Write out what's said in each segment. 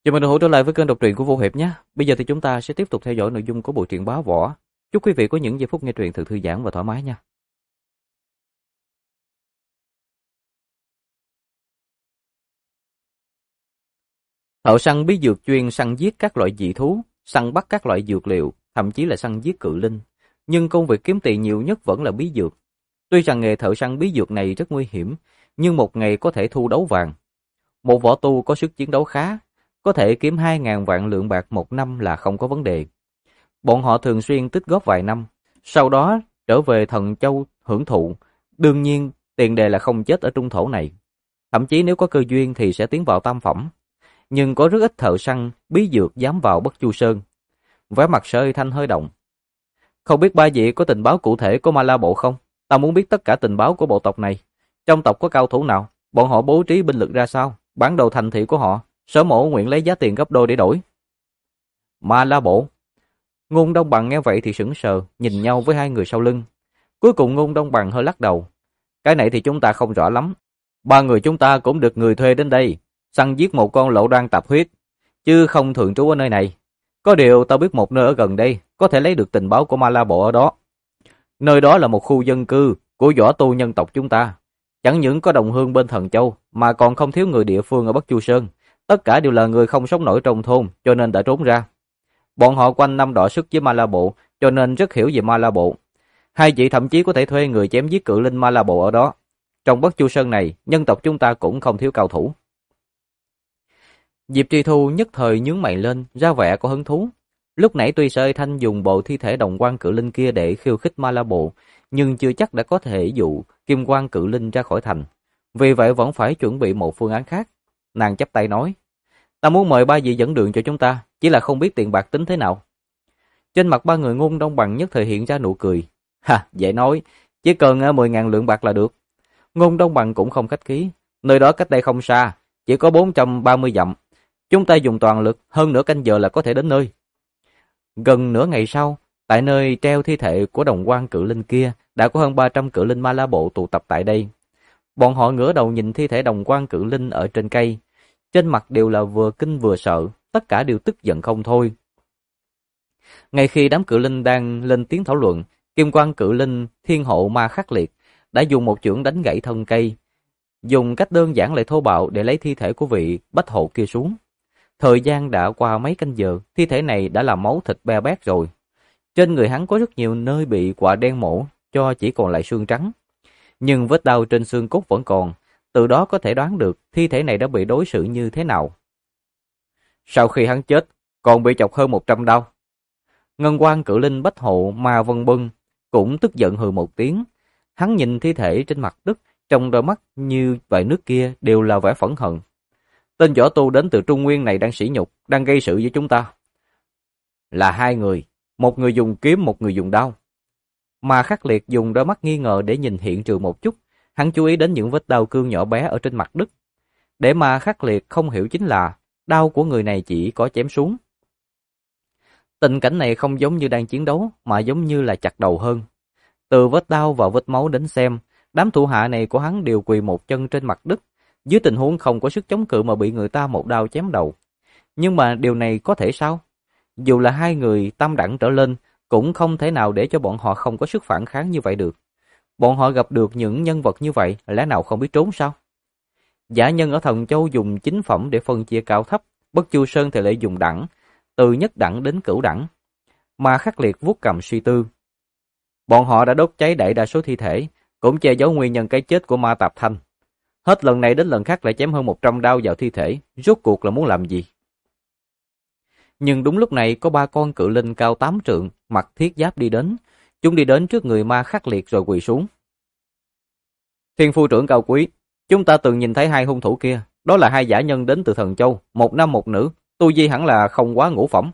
Chào mừng đồng hữu trở lại với kênh đọc truyện của Vô Hiệp nhé. Bây giờ thì chúng ta sẽ tiếp tục theo dõi nội dung của bộ truyện Bá Võ. Chúc quý vị có những giây phút nghe truyện thật thư giãn và thoải mái nha. Thợ săn bí dược chuyên săn giết các loại dị thú, săn bắt các loại dược liệu, thậm chí là săn giết cự linh. Nhưng công việc kiếm tiền nhiều nhất vẫn là bí dược. Tuy rằng nghề thợ săn bí dược này rất nguy hiểm, nhưng một ngày có thể thu đấu vàng. Một võ tu có sức chiến đấu khá, có thể kiếm 2.000 vạn lượng bạc một năm là không có vấn đề. Bọn họ thường xuyên tích góp vài năm, sau đó trở về Thần Châu hưởng thụ. Đương nhiên, tiền đề là không chết ở trung thổ này. Thậm chí nếu có cơ duyên thì sẽ tiến vào tam phẩm. Nhưng có rất ít thợ săn bí dược dám vào Bất Chu Sơn. Vẻ mặt Sở Ly Thanh hơi động. Không biết ba vị có tình báo cụ thể của Ma La Bộ không? Ta muốn biết tất cả tình báo của bộ tộc này. Trong tộc có cao thủ nào? Bọn họ bố trí binh lực ra sao? Bản đồ thành thị của họ, Sở Mộ nguyện lấy giá tiền gấp đôi để đổi. Ma La Bộ. Ngôn Đông Bằng nghe vậy thì sững sờ, nhìn nhau với hai người sau lưng. Cuối cùng Ngôn Đông Bằng hơi lắc đầu. Cái này thì chúng ta không rõ lắm. Ba người chúng ta cũng được người thuê đến đây, săn giết một con lỗ đoan tạp huyết, chứ không thường trú ở nơi này. Có điều ta biết một nơi ở gần đây, có thể lấy được tình báo của Ma La Bộ ở đó. Nơi đó là một khu dân cư của võ tu nhân tộc chúng ta. Chẳng những có đồng hương bên Thần Châu, mà còn không thiếu người địa phương ở Bất Chu Sơn. Tất cả đều là người không sống nổi trong thôn, cho nên đã trốn ra. Bọn họ quanh năm đọ sức với Ma La Bộ, cho nên rất hiểu về Ma La Bộ. Hai vị thậm chí có thể thuê người chém giết cự linh Ma La Bộ ở đó. Trong Bất Chu Sơn này, nhân tộc chúng ta cũng không thiếu cao thủ. Diệp Tri Thu nhất thời nhướng mày lên, ra vẻ có hứng thú. Lúc nãy tuy Sở Ly Thanh dùng bộ thi thể đồng quan cự linh kia để khiêu khích Ma La Bộ, nhưng chưa chắc đã có thể dụ kim quan cự linh ra khỏi thành. Vì vậy vẫn phải chuẩn bị một phương án khác. Nàng chắp tay nói, ta muốn mời ba vị dẫn đường cho chúng ta, chỉ là không biết tiền bạc tính thế nào. Trên mặt ba người Ngôn Đông Bằng nhất thời hiện ra nụ cười. Ha, dễ nói, chỉ cần 10.000 lượng bạc là được. Ngôn Đông Bằng cũng không khách khí, nơi đó cách đây không xa, chỉ có 430 dặm. Chúng ta dùng toàn lực, hơn nửa canh giờ là có thể đến nơi. Gần nửa ngày sau, tại nơi treo thi thể của đồng quan cự linh kia, đã có hơn 300 cự linh Ma La Bộ tụ tập tại đây. Bọn họ ngửa đầu nhìn thi thể đồng quan cự linh ở trên cây. Trên mặt đều là vừa kinh vừa sợ, tất cả đều tức giận không thôi. Ngay khi đám cự linh đang lên tiếng thảo luận, kim quan cự linh Thiên Hộ Ma Khắc Liệt đã dùng một chưởng đánh gãy thân cây, dùng cách đơn giản lại thô bạo để lấy thi thể của vị bách hộ kia xuống. Thời gian đã qua mấy canh giờ, thi thể này đã là máu thịt be bét rồi. Trên người hắn có rất nhiều nơi bị quạ đen mổ, cho chỉ còn lại xương trắng. Nhưng vết đau trên xương cốt vẫn còn, từ đó có thể đoán được thi thể này đã bị đối xử như thế nào. Sau khi hắn chết, còn bị chọc hơn 100 đau. Ngân quan cự linh bách hộ Ma Vân Bân cũng tức giận hừ một tiếng. Hắn nhìn thi thể trên mặt đất, trong đôi mắt như vại nước kia đều là vẻ phẫn hận. Tên võ tu đến từ Trung Nguyên này đang sỉ nhục, đang gây sự với chúng ta. Là hai người, một người dùng kiếm, một người dùng đao. Ma Khắc Liệt dùng đôi mắt nghi ngờ để nhìn hiện trường một chút, hắn chú ý đến những vết đao cương nhỏ bé ở trên mặt đất. Để Ma Khắc Liệt không hiểu chính là đao của người này chỉ có chém xuống. Tình cảnh này không giống như đang chiến đấu, mà giống như là chặt đầu hơn. Từ vết đao và vết máu đến xem, đám thủ hạ này của hắn đều quỳ một chân trên mặt đất, dưới tình huống không có sức chống cự mà bị người ta một đao chém đầu. Nhưng mà điều này có thể sao? Dù là hai người tam đẳng trở lên, cũng không thể nào để cho bọn họ không có sức phản kháng như vậy được. Bọn họ gặp được những nhân vật như vậy, lẽ nào không biết trốn sao? Giả nhân ở Thần Châu dùng chính phẩm để phân chia cao thấp, Bất Chu Sơn thì lại dùng đẳng, từ nhất đẳng đến cửu đẳng. Ma Khắc Liệt vuốt cầm suy tư. Bọn họ đã đốt cháy đại đa số thi thể, cũng che giấu nguyên nhân cái chết của Ma Tạp Thanh. Hết lần này đến lần khác lại chém hơn 100 đao vào thi thể, rốt cuộc là muốn làm gì? Nhưng đúng lúc này có ba con cự linh cao 8 trượng, mặc thiết giáp đi đến. Chúng đi đến trước người Ma Khắc Liệt rồi quỳ xuống. Thiên phu trưởng cao quý, chúng ta từng nhìn thấy hai hung thủ kia, đó là hai giả nhân đến từ Thần Châu, một nam một nữ, tu vi hẳn là không quá ngũ phẩm.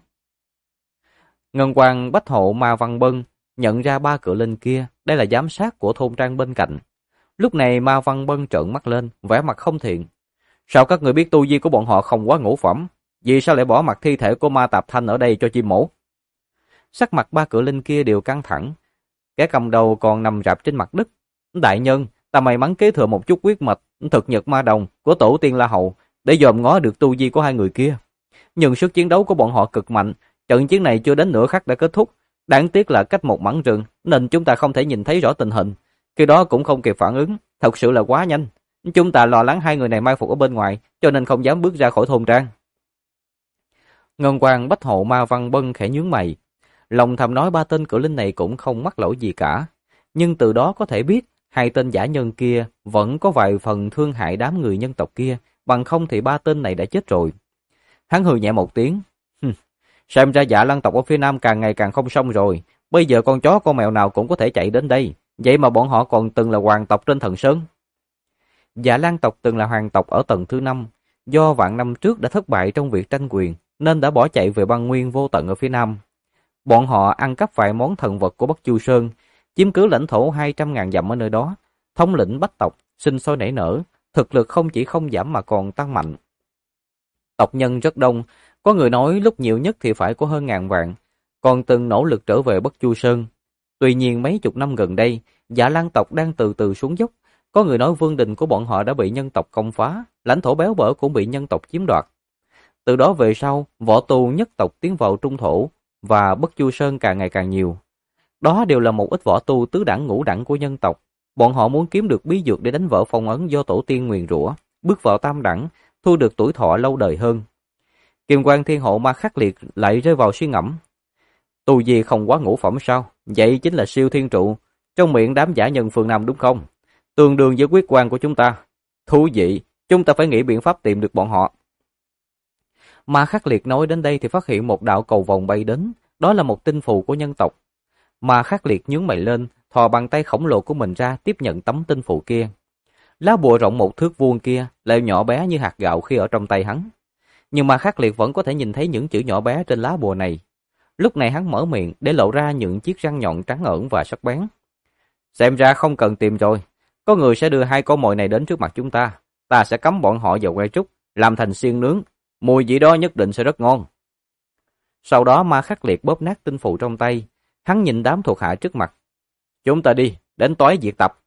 Ngân quan bách hộ Ma Văn Bân nhận ra ba cự linh kia, đây là giám sát của thôn trang bên cạnh. Lúc này Ma Văn Bân trợn mắt lên, vẻ mặt không thiện. Sao các người biết tu vi của bọn họ không quá ngũ phẩm? Vì sao lại bỏ mặc thi thể của Ma Tạp Thanh ở đây cho chim mổ? Sắc mặt ba cự linh kia đều căng thẳng. Kẻ cầm đầu còn nằm rạp trên mặt đất. Đại nhân, ta may mắn kế thừa một chút huyết mạch thực nhật ma đồng của tổ tiên La Hầu để dòm ngó được tu vi của hai người kia. nhưng sức chiến đấu của bọn họ cực mạnh, trận chiến này chưa đến nửa khắc đã kết thúc. Đáng tiếc là cách một mảng rừng, nên chúng ta không thể nhìn thấy rõ tình hình. Khi đó cũng không kịp phản ứng, thật sự là quá nhanh. Chúng ta lo lắng hai người này mai phục ở bên ngoài, cho nên không dám bước ra khỏi thôn trang. Ngân Quang, Bách Hộ, Ma Văn Bân khẽ nhướng mày. Lòng thầm nói ba tên cử linh này cũng không mắc lỗi gì cả. Nhưng từ đó có thể biết, hai tên giả nhân kia vẫn có vài phần thương hại đám người nhân tộc kia, bằng không thì ba tên này đã chết rồi. Hắn hừ nhẹ một tiếng. Xem ra Dạ Lăng tộc ở phía nam càng ngày càng không xong rồi. Bây giờ con chó con mèo nào cũng có thể chạy đến đây. Vậy mà bọn họ còn từng là hoàng tộc trên Thần Sơn. Dạ Lan tộc từng là hoàng tộc ở tầng thứ 5. Do vạn năm trước đã thất bại trong việc tranh quyền, nên đã bỏ chạy về băng nguyên vô tận ở phía nam. Bọn họ ăn cắp vài món thần vật của Bắc Chu Sơn, chiếm cứ lãnh thổ 200.000 dặm ở nơi đó. Thống lĩnh Bách tộc, sinh sôi nảy nở, thực lực không chỉ không giảm mà còn tăng mạnh. Tộc nhân rất đông, có người nói lúc nhiều nhất thì phải có hơn 1000 vạn, còn từng nỗ lực trở về Bắc Chu Sơn. Tuy nhiên mấy chục năm gần đây, Dạ Lan tộc đang từ từ xuống dốc. Có người nói vương đình của bọn họ đã bị nhân tộc công phá, lãnh thổ béo bở cũng bị nhân tộc chiếm đoạt. Từ đó về sau, võ tu nhất tộc tiến vào trung thổ và Bắc Chu Sơn càng ngày càng nhiều. Đó đều là một ít võ tu tứ đẳng ngũ đẳng của nhân tộc. Bọn họ muốn kiếm được bí dược để đánh vỡ phong ấn do tổ tiên nguyền rủa, bước vào tam đẳng, thu được tuổi thọ lâu đời hơn. Kim Quang Thiên Hộ Ma Khắc Liệt lại rơi vào suy ngẫm. Tu gì không quá ngũ phẩm sao? Vậy chính là siêu thiên trụ, trong miệng đám giả nhân phương Nam đúng không? Tương đương với quyết quan của chúng ta. Thú vị, chúng ta phải nghĩ biện pháp tìm được bọn họ. Ma Khắc Liệt nói đến đây thì phát hiện một đạo cầu vồng bay đến, đó là một tinh phù của nhân tộc. Ma Khắc Liệt nhướng mày lên, thò bàn tay khổng lồ của mình ra tiếp nhận tấm tinh phù kia. Lá bùa rộng 1 thước vuông kia lại nhỏ bé như hạt gạo khi ở trong tay hắn. Nhưng Ma Khắc Liệt vẫn có thể nhìn thấy những chữ nhỏ bé trên lá bùa này. Lúc này hắn mở miệng để lộ ra những chiếc răng nhọn trắng ẩn và sắc bén. Xem ra không cần tìm rồi. Có người sẽ đưa 2 con mồi này đến trước mặt chúng ta. Ta sẽ cắm bọn họ vào que trúc, làm thành xiên nướng. Mùi vị đó nhất định sẽ rất ngon. Sau đó Ma Khắc Liệt bóp nát tinh phù trong tay. Hắn nhìn đám thuộc hạ trước mặt. Chúng ta đi, đến toái diệt tập.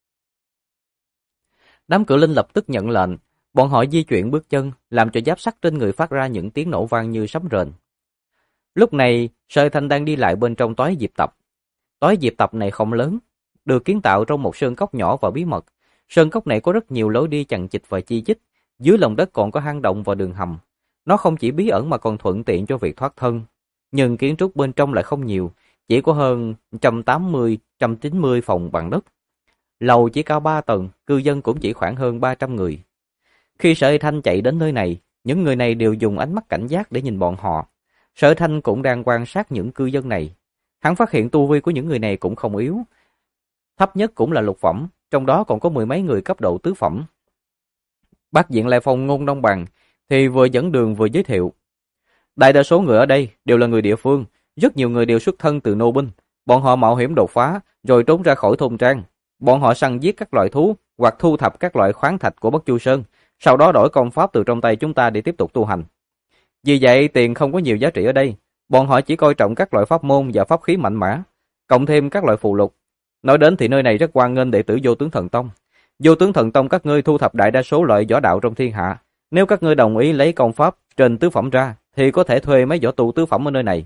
Đám cử linh lập tức nhận lệnh. Bọn họ di chuyển bước chân, làm cho giáp sắt trên người phát ra những tiếng nổ vang như sấm rền. Lúc này, Sơ Thanh đang đi lại bên trong toái diệp tập. Toái diệp tập này không lớn, được kiến tạo trong một sơn cốc nhỏ và bí mật. Sơn cốc này có rất nhiều lối đi chằng chịt và chi chít, dưới lòng đất còn có hang động và đường hầm. Nó không chỉ bí ẩn mà còn thuận tiện cho việc thoát thân. Nhưng kiến trúc bên trong lại không nhiều, chỉ có hơn 180-190 phòng bằng đất. Lầu chỉ cao 3 tầng, cư dân cũng chỉ khoảng hơn 300 người. Khi Sở Thanh chạy đến nơi này, những người này đều dùng ánh mắt cảnh giác để nhìn bọn họ. Sở Thanh cũng đang quan sát những cư dân này. Hắn phát hiện tu vi của những người này cũng không yếu. Thấp nhất cũng là lục phẩm, trong đó còn có 10 mấy người cấp độ tứ phẩm. Bác Diện Lai Phong Ngôn Đông Bằng thì vừa dẫn đường vừa giới thiệu. Đại đa số người ở đây đều là người địa phương, rất nhiều người đều xuất thân từ nô binh. Bọn họ mạo hiểm đột phá, rồi trốn ra khỏi thôn trang. Bọn họ săn giết các loại thú hoặc thu thập các loại khoáng thạch của Bắc Chu Sơn, sau đó đổi công pháp từ trong tay chúng ta để tiếp tục tu hành. Vì vậy tiền không có nhiều giá trị ở đây, bọn họ chỉ coi trọng các loại pháp môn và pháp khí mạnh mẽ, cộng thêm các loại phù lục. Nói đến thì nơi này rất hoan nghênh đệ tử Vô Tướng Thần Tông. Vô Tướng Thần Tông các ngươi thu thập đại đa số loại võ đạo trong thiên hạ. Nếu các ngươi đồng ý lấy công pháp trên tứ phẩm ra, thì có thể thuê mấy võ tu tứ phẩm ở nơi này.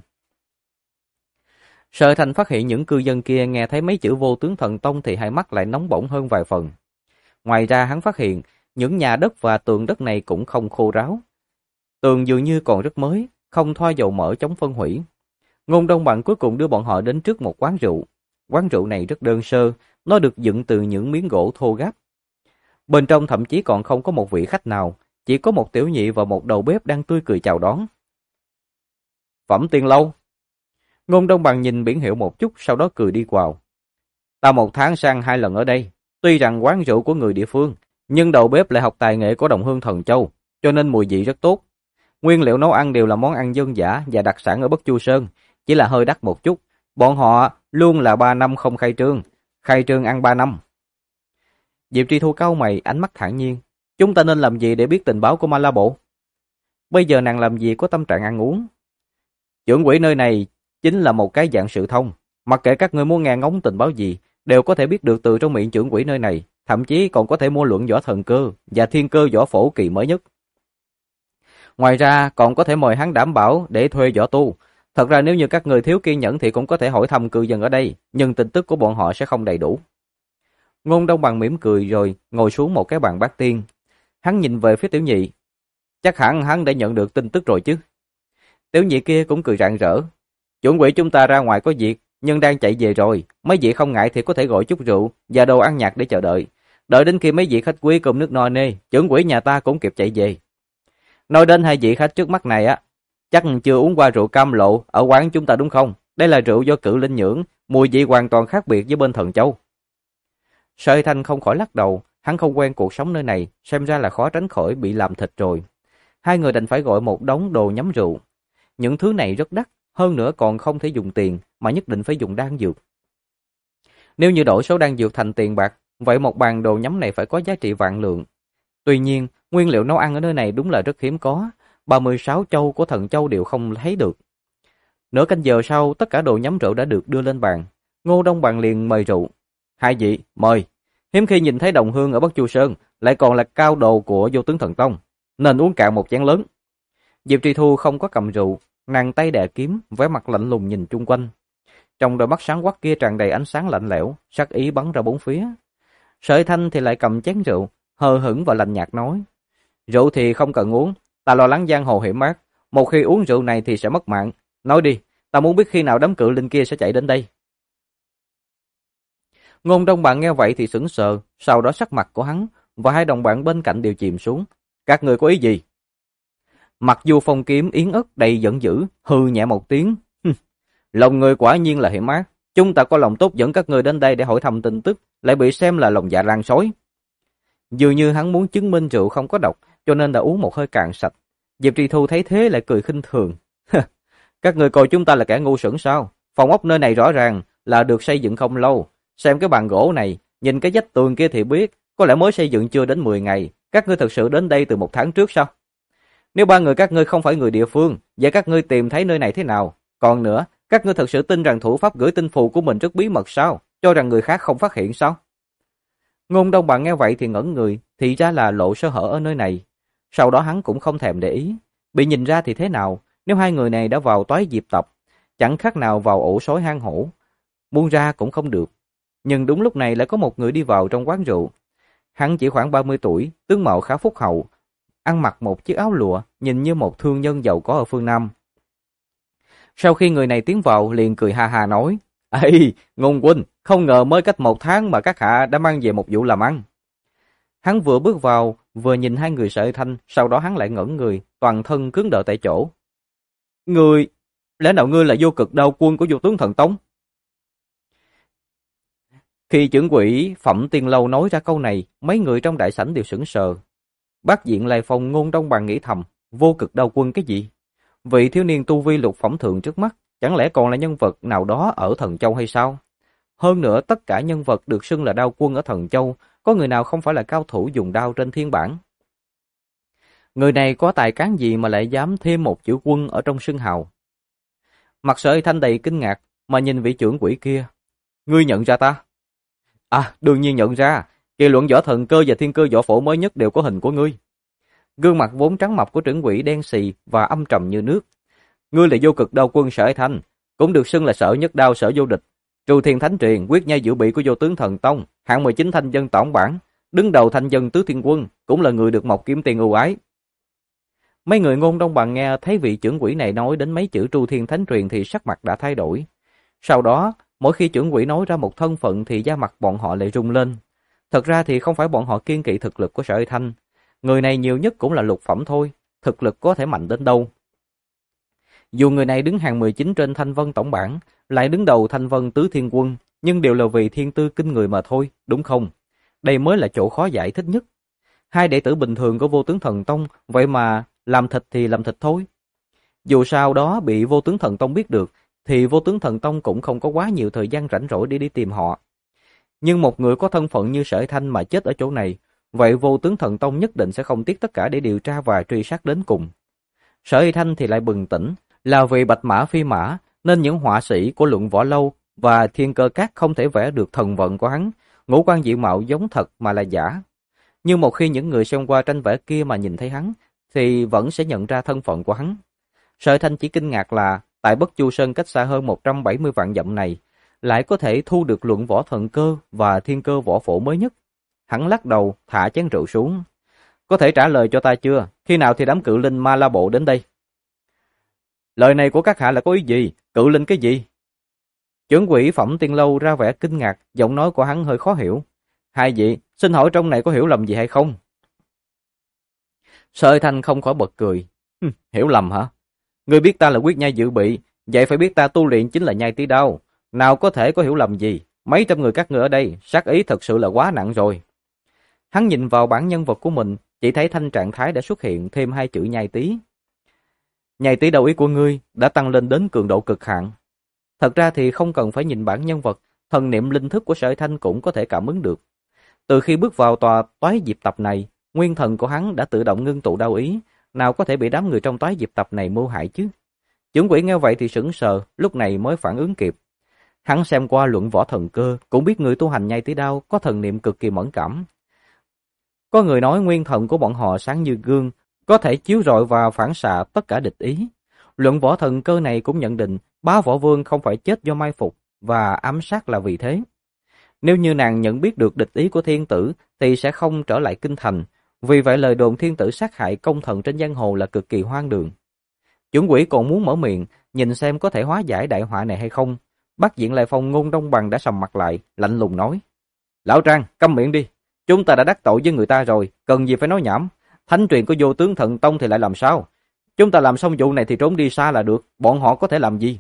Sở Thành phát hiện những cư dân kia nghe thấy mấy chữ Vô Tướng Thần Tông thì hai mắt lại nóng bỏng hơn vài phần. Ngoài ra hắn phát hiện những nhà đất và tường đất này cũng không khô ráo. Tường dường như còn rất mới, không thoa dầu mỡ chống phân hủy. Ngôn Đông Bằng cuối cùng đưa bọn họ đến trước một quán rượu. Quán rượu này rất đơn sơ, nó được dựng từ những miếng gỗ thô ráp. Bên trong thậm chí còn không có một vị khách nào, chỉ có một tiểu nhị và một đầu bếp đang tươi cười chào đón. Phẩm Tiên Lâu. Ngôn Đông Bằng nhìn biển hiệu một chút, sau đó cười đi vào. Ta 1 tháng sang 2 lần ở đây, tuy rằng quán rượu của người địa phương, nhưng đầu bếp lại học tài nghệ của Đồng Hương Thần Châu, cho nên mùi vị rất tốt. Nguyên liệu nấu ăn đều là món ăn dân dã và đặc sản ở Bắc Chu Sơn, chỉ là hơi đắt một chút. Bọn họ luôn là 3 năm không khai trương ăn 3 năm. Diệp Tri Thu cau mày, ánh mắt thản nhiên. Chúng ta nên làm gì để biết tình báo của Ma La Bộ? Bây giờ nàng làm gì có tâm trạng ăn uống? Trưởng quỹ nơi này chính là một cái dạng sự thông. Mặc kệ các ngươi muốn nghe ngóng tình báo gì, đều có thể biết được từ trong miệng trưởng quỹ nơi này. Thậm chí còn có thể mua luận võ thần cơ và thiên cơ võ phổ kỳ mới nhất. Ngoài ra còn có thể mời hắn đảm bảo để thuê võ tu. Thật ra nếu như các người thiếu kiên nhẫn thì cũng có thể hỏi thăm cư dân ở đây, nhưng tin tức của bọn họ sẽ không đầy đủ. Ngôn Đông Bằng mỉm cười rồi ngồi xuống một cái bàn bát tiên. Hắn nhìn về phía Tiểu Nhị. Chắc hẳn hắn đã nhận được tin tức rồi chứ. Tiểu Nhị kia cũng cười rạng rỡ. Chuẩn quỷ chúng ta ra ngoài có việc, nhưng đang chạy về rồi. Mấy vị không ngại thì có thể gọi chút rượu và đồ ăn nhạt để chờ đợi. Đợi đến khi mấy vị khách quý cơm nước no nê, chuẩn quỷ nhà ta cũng kịp chạy về. Nói đến hai vị khách trước mắt này á, chắc chưa uống qua rượu cam lộ ở quán chúng ta đúng không? Đây là rượu do cự linh nhưỡng, mùi vị hoàn toàn khác biệt với bên Thần Châu. Sợi Thanh không khỏi lắc đầu, hắn không quen cuộc sống nơi này, xem ra là khó tránh khỏi bị làm thịt rồi. Hai người đành phải gọi một đống đồ nhắm rượu. Những thứ này rất đắt, hơn nữa còn không thể dùng tiền, mà nhất định phải dùng đan dược. Nếu như đổi số đan dược thành tiền bạc, vậy một bàn đồ nhắm này phải có giá trị vạn lượng. Tuy nhiên, nguyên liệu nấu ăn ở nơi này đúng là rất hiếm có, 36 châu của Thần Châu đều không thấy được. Nửa canh giờ sau, tất cả đồ nhắm rượu đã được đưa lên bàn. Ngô Đông Bằng liền mời rượu. Hai vị, mời. Hiếm khi nhìn thấy đồng hương ở Bắc Chu Sơn, lại còn là cao đồ của Vô Tướng Thần Tông, nên uống cạn một chén lớn. Diệp Trì Thu không có cầm rượu, nàng tay đè kiếm, vẻ mặt lạnh lùng nhìn chung quanh. Trong đôi mắt sáng quắc kia tràn đầy ánh sáng lạnh lẽo, sát ý bắn ra bốn phía. Sợi Thanh thì lại cầm chén rượu, hờ hững và lạnh nhạt nói: "Rượu thì không cần uống, ta lo lắng giang hồ hiểm ác, một khi uống rượu này thì sẽ mất mạng. Nói đi, ta muốn biết khi nào đám cự linh kia sẽ chạy đến đây." Ngôn Đông Bạn nghe vậy thì sững sờ, sau đó sắc mặt của hắn và hai đồng bạn bên cạnh đều chìm xuống. "Các người có ý gì?" Mặc dù phong kiếm yến ức đầy giận dữ, hừ nhẹ một tiếng. "Lòng người quả nhiên là hiểm ác. Chúng ta có lòng tốt dẫn các người đến đây để hỏi thăm tin tức, lại bị xem là lòng dạ lan sói." Dường như hắn muốn chứng minh rượu không có độc, cho nên đã uống một hơi cạn sạch. Diệp Trì Thu thấy thế lại cười khinh thường. "Các người coi chúng ta là kẻ ngu xuẩn sao? Phòng ốc nơi này rõ ràng là được xây dựng không lâu. Xem cái bàn gỗ này, nhìn cái vách tường kia thì biết, có lẽ mới xây dựng chưa đến 10 ngày. Các ngươi thực sự đến đây từ 1 tháng trước sao? Nếu ba người các ngươi không phải người địa phương, vậy các ngươi tìm thấy nơi này thế nào? Còn nữa, các ngươi thực sự tin rằng thủ pháp gửi tinh phù của mình rất bí mật sao? Cho rằng người khác không phát hiện sao?" Ngôn Đông Bằng nghe vậy thì ngẩn người, thì ra là lộ sơ hở ở nơi này. Sau đó hắn cũng không thèm để ý. Bị nhìn ra thì thế nào, nếu hai người này đã vào toái diệp tộc, chẳng khác nào vào ổ sói hang hổ. Buông ra cũng không được. Nhưng đúng lúc này lại có một người đi vào trong quán rượu. Hắn chỉ khoảng 30 tuổi, tướng mạo khá phúc hậu, ăn mặc một chiếc áo lụa, nhìn như một thương nhân giàu có ở phương Nam. Sau khi người này tiến vào, liền cười ha ha nói: "Ê, Ngôn huynh, không ngờ mới cách 1 tháng mà các hạ đã mang về một vụ làm ăn." Hắn vừa bước vào, vừa nhìn hai người Sợi Thanh, sau đó hắn lại ngẩn người, toàn thân cứng đờ tại chỗ. "Ngươi, lẽ nào ngươi là Vô Cực Đao Quân của Vô Tướng Thần Tông?" Khi trưởng quỹ Phẩm Tiên Lâu nói ra câu này, mấy người trong đại sảnh đều sững sờ. Bác Diện Lai Phong Ngôn Đông Bằng nghĩ thầm, Vô Cực Đao Quân cái gì? Vị thiếu niên tu vi lục phẩm thượng trước mắt, chẳng lẽ còn là nhân vật nào đó ở Thần Châu hay sao? Hơn nữa, tất cả nhân vật được xưng là đao quân ở Thần Châu, có người nào không phải là cao thủ dùng đao trên thiên bản? Người này có tài cán gì mà lại dám thêm một chữ quân ở trong xưng hào? Mặt Sợi Thanh đầy kinh ngạc, mà nhìn vị trưởng quỹ kia. "Ngươi nhận ra ta?" "À, đương nhiên nhận ra, kỳ luận võ thần cơ và thiên cơ võ phổ mới nhất đều có hình của ngươi." Gương mặt vốn trắng mập của trưởng quỹ đen xì và âm trầm như nước. "Ngươi là Vô Cực Đao Quân Sở Thanh, cũng được xưng là Sở Nhất Đao Sở Vô Địch, Trù Thiên Thánh Truyền, quyết nhai dự bị của Vô Tướng Thần Tông, hạng 19 thanh dân tổng bản, đứng đầu thanh dân Tứ Thiên Quân, cũng là người được Mộc Kiếm Tiền ưu ái." Mấy người Ngôn Đông Bằng nghe thấy vị trưởng quỹ này nói đến mấy chữ Trù Thiên Thánh Truyền thì sắc mặt đã thay đổi. Sau đó, mỗi khi trưởng quỹ nói ra một thân phận thì da mặt bọn họ lại rung lên. Thật ra thì không phải bọn họ kiêng kỵ thực lực của Sở Thanh, người này nhiều nhất cũng là lục phẩm thôi, thực lực có thể mạnh đến đâu. Dù người này đứng hàng 19 trên Thanh Vân tổng bảng, lại đứng đầu Thanh Vân Tứ Thiên Quân, nhưng đều là vì thiên tư kinh người mà thôi, đúng không? Đây mới là chỗ khó giải thích nhất. Hai đệ tử bình thường của Vô Tướng Thần Tông, vậy mà làm thịt thì làm thịt thôi. Dù sao đó bị Vô Tướng Thần Tông biết được, thì Vô Tướng Thần Tông cũng không có quá nhiều thời gian rảnh rỗi để đi tìm họ. Nhưng một người có thân phận như Sở Thanh mà chết ở chỗ này, vậy Vô Tướng Thần Tông nhất định sẽ không tiếc tất cả để điều tra và truy sát đến cùng. Sở Thanh thì lại bừng tỉnh, là vì bạch mã phi mã, nên những họa sĩ của Luận Võ Lâu và Thiên Cơ Các không thể vẽ được thần vận của hắn, ngũ quan diện mạo giống thật mà là giả. Nhưng một khi những người xem qua tranh vẽ kia mà nhìn thấy hắn, thì vẫn sẽ nhận ra thân phận của hắn. Sở Thanh chỉ kinh ngạc là tại Bất Chu Sơn cách xa hơn 170 vạn dặm này, lại có thể thu được luận võ thần cơ và thiên cơ võ phổ mới nhất. Hắn lắc đầu, thả chén rượu xuống. Có thể trả lời cho ta chưa? Khi nào thì đám cự linh Ma La Bộ đến đây? Lời này của các hạ là có ý gì? Cự linh cái gì? Chưởng quỷ Phẩm Tiên Lâu ra vẻ kinh ngạc, giọng nói của hắn hơi khó hiểu. Hai vị, xin hỏi trong này có hiểu lầm gì hay không? Sở Thanh không khỏi bật cười. Hiểu lầm hả? Ngươi biết ta là Quyết Nhai dự bị, vậy phải biết ta tu luyện chính là nhai tí đao. Nào có thể có hiểu lầm gì? Mấy trăm người các ngươi ở đây, sát ý thật sự là quá nặng rồi. Hắn nhìn vào bản nhân vật của mình, chỉ thấy thanh trạng thái đã xuất hiện thêm hai chữ nhai tí. Nhai tí đầu ý của ngươi đã tăng lên đến cường độ cực hạn. Thật ra thì không cần phải nhìn bản nhân vật, thần niệm linh thức của Sở Thanh cũng có thể cảm ứng được. Từ khi bước vào tòa toái diệp tập này, nguyên thần của hắn đã tự động ngưng tụ đao ý, nào có thể bị đám người trong toái diệp tập này mưu hại chứ. Chưởng quỷ nghe vậy thì sững sờ, lúc này mới phản ứng kịp. Hắn xem qua luận võ thần cơ, cũng biết người tu hành nhai tí đao có thần niệm cực kỳ mẫn cảm. Có người nói nguyên thần của bọn họ sáng như gương, có thể chiếu rọi và phản xạ tất cả địch ý. Luận võ thần cơ này cũng nhận định Bá Võ Vương không phải chết do mai phục và ám sát là vì thế. Nếu như nàng nhận biết được địch ý của thiên tử thì sẽ không trở lại kinh thành. Vì vậy lời đồn thiên tử sát hại công thần trên giang hồ là cực kỳ hoang đường. Chưởng quỷ còn muốn mở miệng, nhìn xem có thể hóa giải đại họa này hay không. Bắc Diện Lại Phong Ngôn Đông Bằng đã sầm mặt lại, lạnh lùng nói. Lão Trang, câm miệng đi. Chúng ta đã đắc tội với người ta rồi, cần gì phải nói nhảm. Thánh truyền của Vô Tướng Thần Tông thì lại làm sao? Chúng ta làm xong vụ này thì trốn đi xa là được, bọn họ có thể làm gì?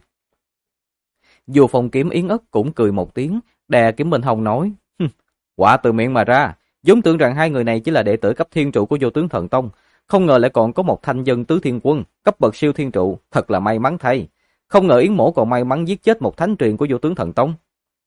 Vô Phong Kiếm Yến Ất cũng cười một tiếng, đè kiếm bên hông nói. Quả từ miệng mà ra, vốn tưởng rằng hai người này chỉ là đệ tử cấp thiên trụ của Vô Tướng Thần Tông, không ngờ lại còn có một thanh dân tứ thiên quân, cấp bậc siêu thiên trụ, thật là may mắn thay. Không ngờ Yến Mỗ còn may mắn giết chết một thánh truyền của Vô Tướng Thần Tông.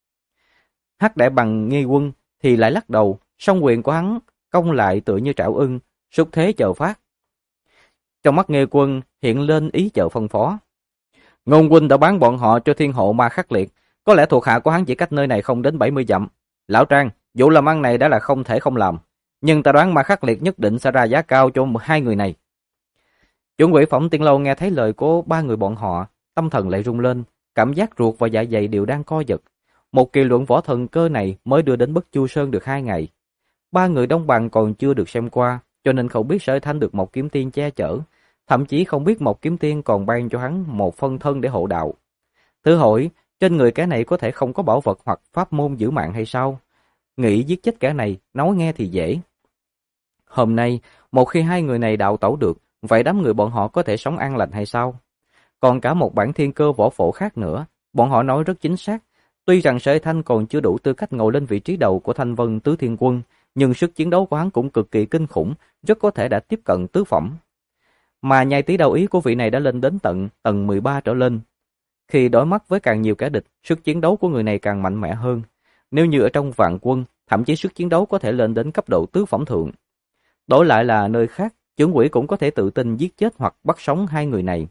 Hắc Đại Bằng nghi quân thì lại lắc đầu, song quyền của hắn cong lại tựa như trảo ưng, xúc thế chờ phát. Trong mắt Nghê Quân hiện lên ý chờ phân phó. Ngôn huynh đã bán bọn họ cho thiên hộ Ma Khắc Liệt, có lẽ thuộc hạ của hắn chỉ cách nơi này không đến 70 dặm. Lão Trang, vụ làm ăn này đã là không thể không làm, nhưng ta đoán Ma Khắc Liệt nhất định sẽ ra giá cao cho hai người này. Chưởng quỷ Phẩm Tiên Lâu nghe thấy lời của ba người bọn họ, tâm thần lại rung lên, cảm giác ruột và dạ dày đều đang co giật. Một kỳ luận võ thần cơ này mới đưa đến Bất Chu Sơn được 2 ngày. Ba người Đông Bằng còn chưa được xem qua, cho nên không biết Sở Thanh được Mộc Kiếm Tiên che chở, thậm chí không biết Mộc Kiếm Tiên còn ban cho hắn một phân thân để hộ đạo. Thử hỏi, trên người kẻ này có thể không có bảo vật hoặc pháp môn giữ mạng hay sao? Nghĩ giết chết kẻ này, nói nghe thì dễ. Hôm nay, một khi hai người này đạo tẩu được, vậy đám người bọn họ có thể sống an lành hay sao? Còn cả một bản thiên cơ võ phổ khác nữa, bọn họ nói rất chính xác. Tuy rằng Sở Thanh còn chưa đủ tư cách ngồi lên vị trí đầu của Thanh Vân Tứ Thiên Quân, nhưng sức chiến đấu của hắn cũng cực kỳ kinh khủng, rất có thể đã tiếp cận tứ phẩm. Mà nhai tí đầu ý của vị này đã lên đến tầng 13 trở lên. Khi đối mắt với càng nhiều kẻ địch, sức chiến đấu của người này càng mạnh mẽ hơn. Nếu như ở trong vạn quân, thậm chí sức chiến đấu có thể lên đến cấp độ tứ phẩm thượng. Đổi lại là nơi khác, chưởng quỷ cũng có thể tự tin giết chết hoặc bắt sống hai người này.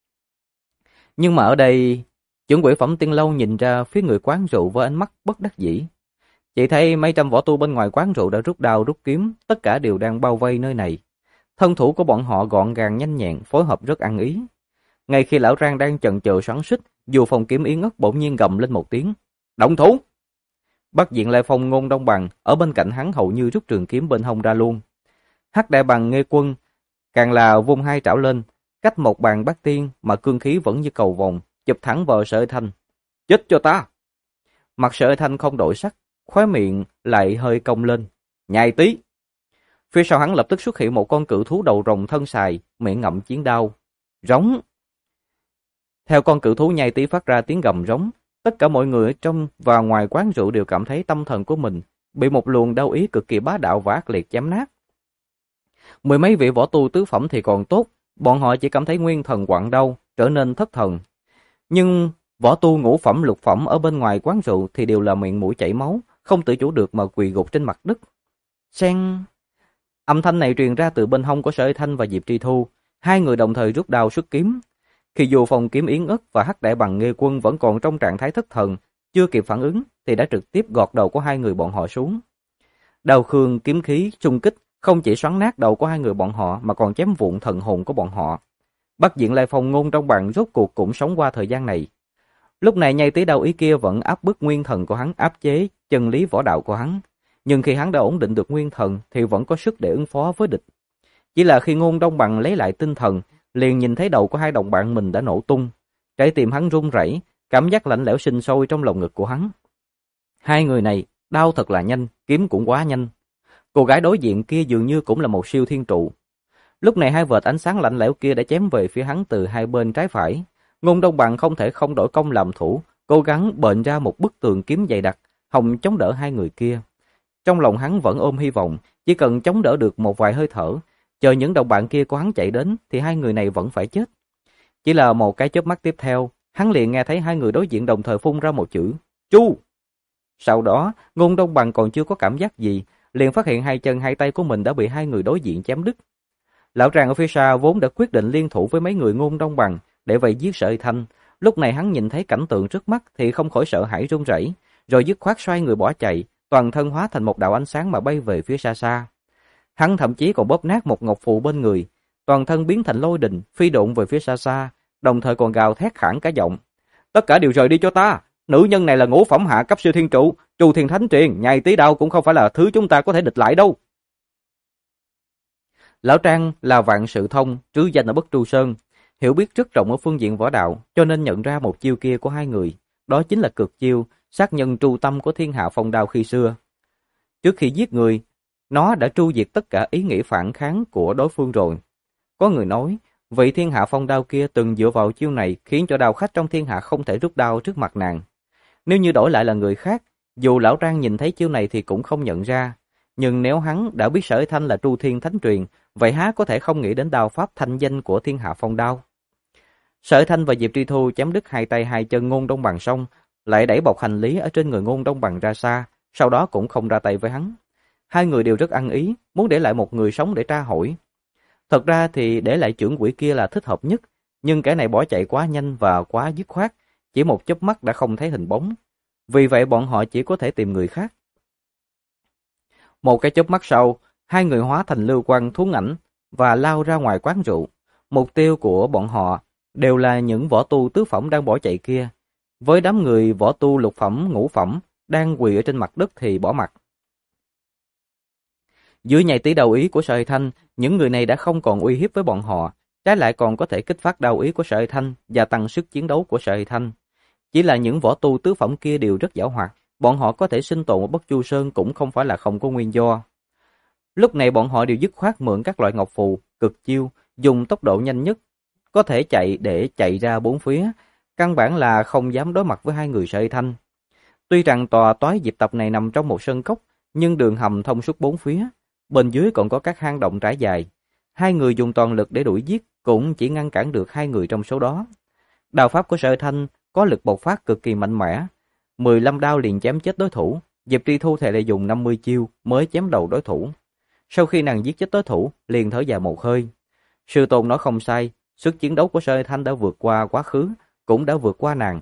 Nhưng mà ở đây, chưởng quỷ Phẩm Tiên Lâu nhìn ra phía người quán rượu với ánh mắt bất đắc dĩ. Chỉ thấy mấy trăm võ tu bên ngoài quán rượu đã rút đao rút kiếm, tất cả đều đang bao vây nơi này. Thân thủ của bọn họ gọn gàng nhanh nhẹn, phối hợp rất ăn ý. Ngay khi lão Trang đang chần chừ xoắn xít, Vô Phong Kiếm Yến Ất bỗng nhiên gầm lên một tiếng, động thủ! Bắc Diện Lại Phong Ngôn Đông Bằng ở bên cạnh hắn hầu như rút trường kiếm bên hông ra luôn. Hắc Đại Bằng Nghê Quân càng là vung hai trảo lên, cách một bàn bát tiên mà cương khí vẫn như cầu vồng, chụp thẳng vào Sở Thanh. Chết cho ta! Mặt Sở Thanh không đổi sắc, khóe miệng lại hơi cong lên. Nhai tí! Phía sau hắn lập tức xuất hiện một con cự thú đầu rồng thân xài, miệng ngậm chiến đao. Rống! Theo con cự thú nhai tí phát ra tiếng gầm rống, tất cả mọi người ở trong và ngoài quán rượu đều cảm thấy tâm thần của mình bị một luồng đau ý cực kỳ bá đạo và ác liệt chém nát. Mười mấy vị võ tu tứ phẩm thì còn tốt, bọn họ chỉ cảm thấy nguyên thần quặn đau, trở nên thất thần. Nhưng võ tu ngũ phẩm lục phẩm ở bên ngoài quán rượu thì đều là miệng mũi chảy máu, không tự chủ được mà quỳ gục trên mặt đất. Sen! Âm thanh này truyền ra từ bên hông của Sở Thanh và Diệp Tri Thu, hai người đồng thời rút đao xuất kiếm. Khi Vô Phong Kiếm Yến Ất và Hắc Đại Bằng Nghê Quân vẫn còn trong trạng thái thất thần, chưa kịp phản ứng thì đã trực tiếp gọt đầu của hai người bọn họ xuống. Đao khương kiếm khí xung kích không chỉ xoắn nát đầu của hai người bọn họ mà còn chém vụn thần hồn của bọn họ. Bắc Diện Lai Phong Ngôn Đông Bằng rốt cuộc cũng sống qua thời gian này. Lúc này nhai tí đao ý kia vẫn áp bức nguyên thần của hắn, áp chế chân lý võ đạo của hắn. Nhưng khi hắn đã ổn định được nguyên thần thì vẫn có sức để ứng phó với địch. Chỉ là khi Ngôn Đông Bằng lấy lại tinh thần, liền nhìn thấy đầu của hai đồng bạn mình đã nổ tung. Trái tim hắn run rẩy, cảm giác lạnh lẽo sinh sôi trong lồng ngực của hắn. Hai người này, đao thật là nhanh, kiếm cũng quá nhanh. Cô gái đối diện kia dường như cũng là một siêu thiên trụ. Lúc này hai vệt ánh sáng lạnh lẽo kia đã chém về phía hắn từ hai bên trái phải. Ngôn Đông Bằng không thể không đổi công làm thủ, cố gắng bện ra một bức tường kiếm dày đặc, hòng chống đỡ hai người kia. Trong lòng hắn vẫn ôm hy vọng, chỉ cần chống đỡ được một vài hơi thở, chờ những đồng bạn kia của hắn chạy đến thì hai người này vẫn phải chết. Chỉ là một cái chớp mắt tiếp theo, hắn liền nghe thấy hai người đối diện đồng thời phun ra một chữ Chu. Sau đó, Ngôn Đông Bằng còn chưa có cảm giác gì, liền phát hiện hai chân hai tay của mình đã bị hai người đối diện chém đứt. Lão Tràng ở phía xa vốn đã quyết định liên thủ với mấy người Ngôn Đông Bằng để vây giết Sợi Thanh. Lúc này hắn nhìn thấy cảnh tượng trước mắt thì không khỏi sợ hãi run rẩy, rồi dứt khoát xoay người bỏ chạy, toàn thân hóa thành một đạo ánh sáng mà bay về phía xa xa. Hắn thậm chí còn bóp nát một ngọc phù bên người, toàn thân biến thành lôi đình, phi độn về phía xa xa, đồng thời còn gào thét khản cả giọng: "Tất cả đều rời đi cho ta! Nữ nhân này là ngũ phẩm hạ cấp siêu thiên trụ, Trù Thiên Thánh Truyền, nhai tí đao cũng không phải là thứ chúng ta có thể địch lại đâu." Lão Trang là vạn sự thông, trứ danh ở Bất Tru Sơn, hiểu biết rất rộng ở phương diện võ đạo, cho nên nhận ra một chiêu kia của hai người, đó chính là cực chiêu sát nhân tru tâm của Thiên Hạ Phong Đao khi xưa. Trước khi giết người, nó đã tru diệt tất cả ý nghĩ phản kháng của đối phương rồi. Có người nói, vị Thiên Hạ Phong Đao kia từng dựa vào chiêu này khiến cho đao khách trong thiên hạ không thể rút đao trước mặt nàng. Nếu như đổi lại là người khác, dù lão Trang nhìn thấy chiêu này thì cũng không nhận ra. Nhưng nếu hắn đã biết Sở Thanh là Tru Thiên Thánh Truyền, vậy há có thể không nghĩ đến đao pháp thanh danh của Thiên Hạ Phong Đao. Sở Thanh và Diệp Tri Thu chém đứt hai tay hai chân Ngôn Đông Bằng xong, lại đẩy bọc hành lý ở trên người Ngôn Đông Bằng ra xa, sau đó cũng không ra tay với hắn. Hai người đều rất ăn ý, muốn để lại một người sống để tra hỏi. Thật ra thì để lại trưởng quỷ kia là thích hợp nhất, nhưng kẻ này bỏ chạy quá nhanh và quá dứt khoát, chỉ một chớp mắt đã không thấy hình bóng. Vì vậy bọn họ chỉ có thể tìm người khác. Một cái chớp mắt sau, hai người hóa thành lưu quang thú ảnh và lao ra ngoài quán rượu. Mục tiêu của bọn họ đều là những võ tu tứ phẩm đang bỏ chạy kia. Với đám người võ tu lục phẩm, ngũ phẩm đang quỳ ở trên mặt đất thì bỏ mặt. Dưới nhai tí đao ý của Sợi Thanh, những người này đã không còn uy hiếp với bọn họ, trái lại còn có thể kích phát đao ý của Sợi Thanh và tăng sức chiến đấu của Sợi Thanh. Chỉ là những võ tu tứ phẩm kia đều rất giảo hoạt, bọn họ có thể sinh tồn ở Bất Chu Sơn cũng không phải là không có nguyên do. Lúc này bọn họ đều dứt khoát mượn các loại ngọc phù, cực chiêu, dùng tốc độ nhanh nhất, có thể chạy để chạy ra bốn phía, căn bản là không dám đối mặt với hai người Sợi Thanh. Tuy rằng tòa toái diệp tập này nằm trong một sân cốc, nhưng đường hầm thông suốt bốn phía, bên dưới còn có các hang động trải dài. Hai người dùng toàn lực để đuổi giết, cũng chỉ ngăn cản được hai người trong số đó. Đao pháp của Sợi Thanh có lực bộc phát cực kỳ mạnh mẽ, 15 đao liền chém chết đối thủ. Diệp Tri Thu thề lại dùng 50 chiêu mới chém đầu đối thủ. Sau khi nàng giết chết đối thủ, liền thở dài một hơi. Sư tôn nói không sai, sức chiến đấu của Sợi Thanh đã vượt qua quá khứ, cũng đã vượt qua nàng.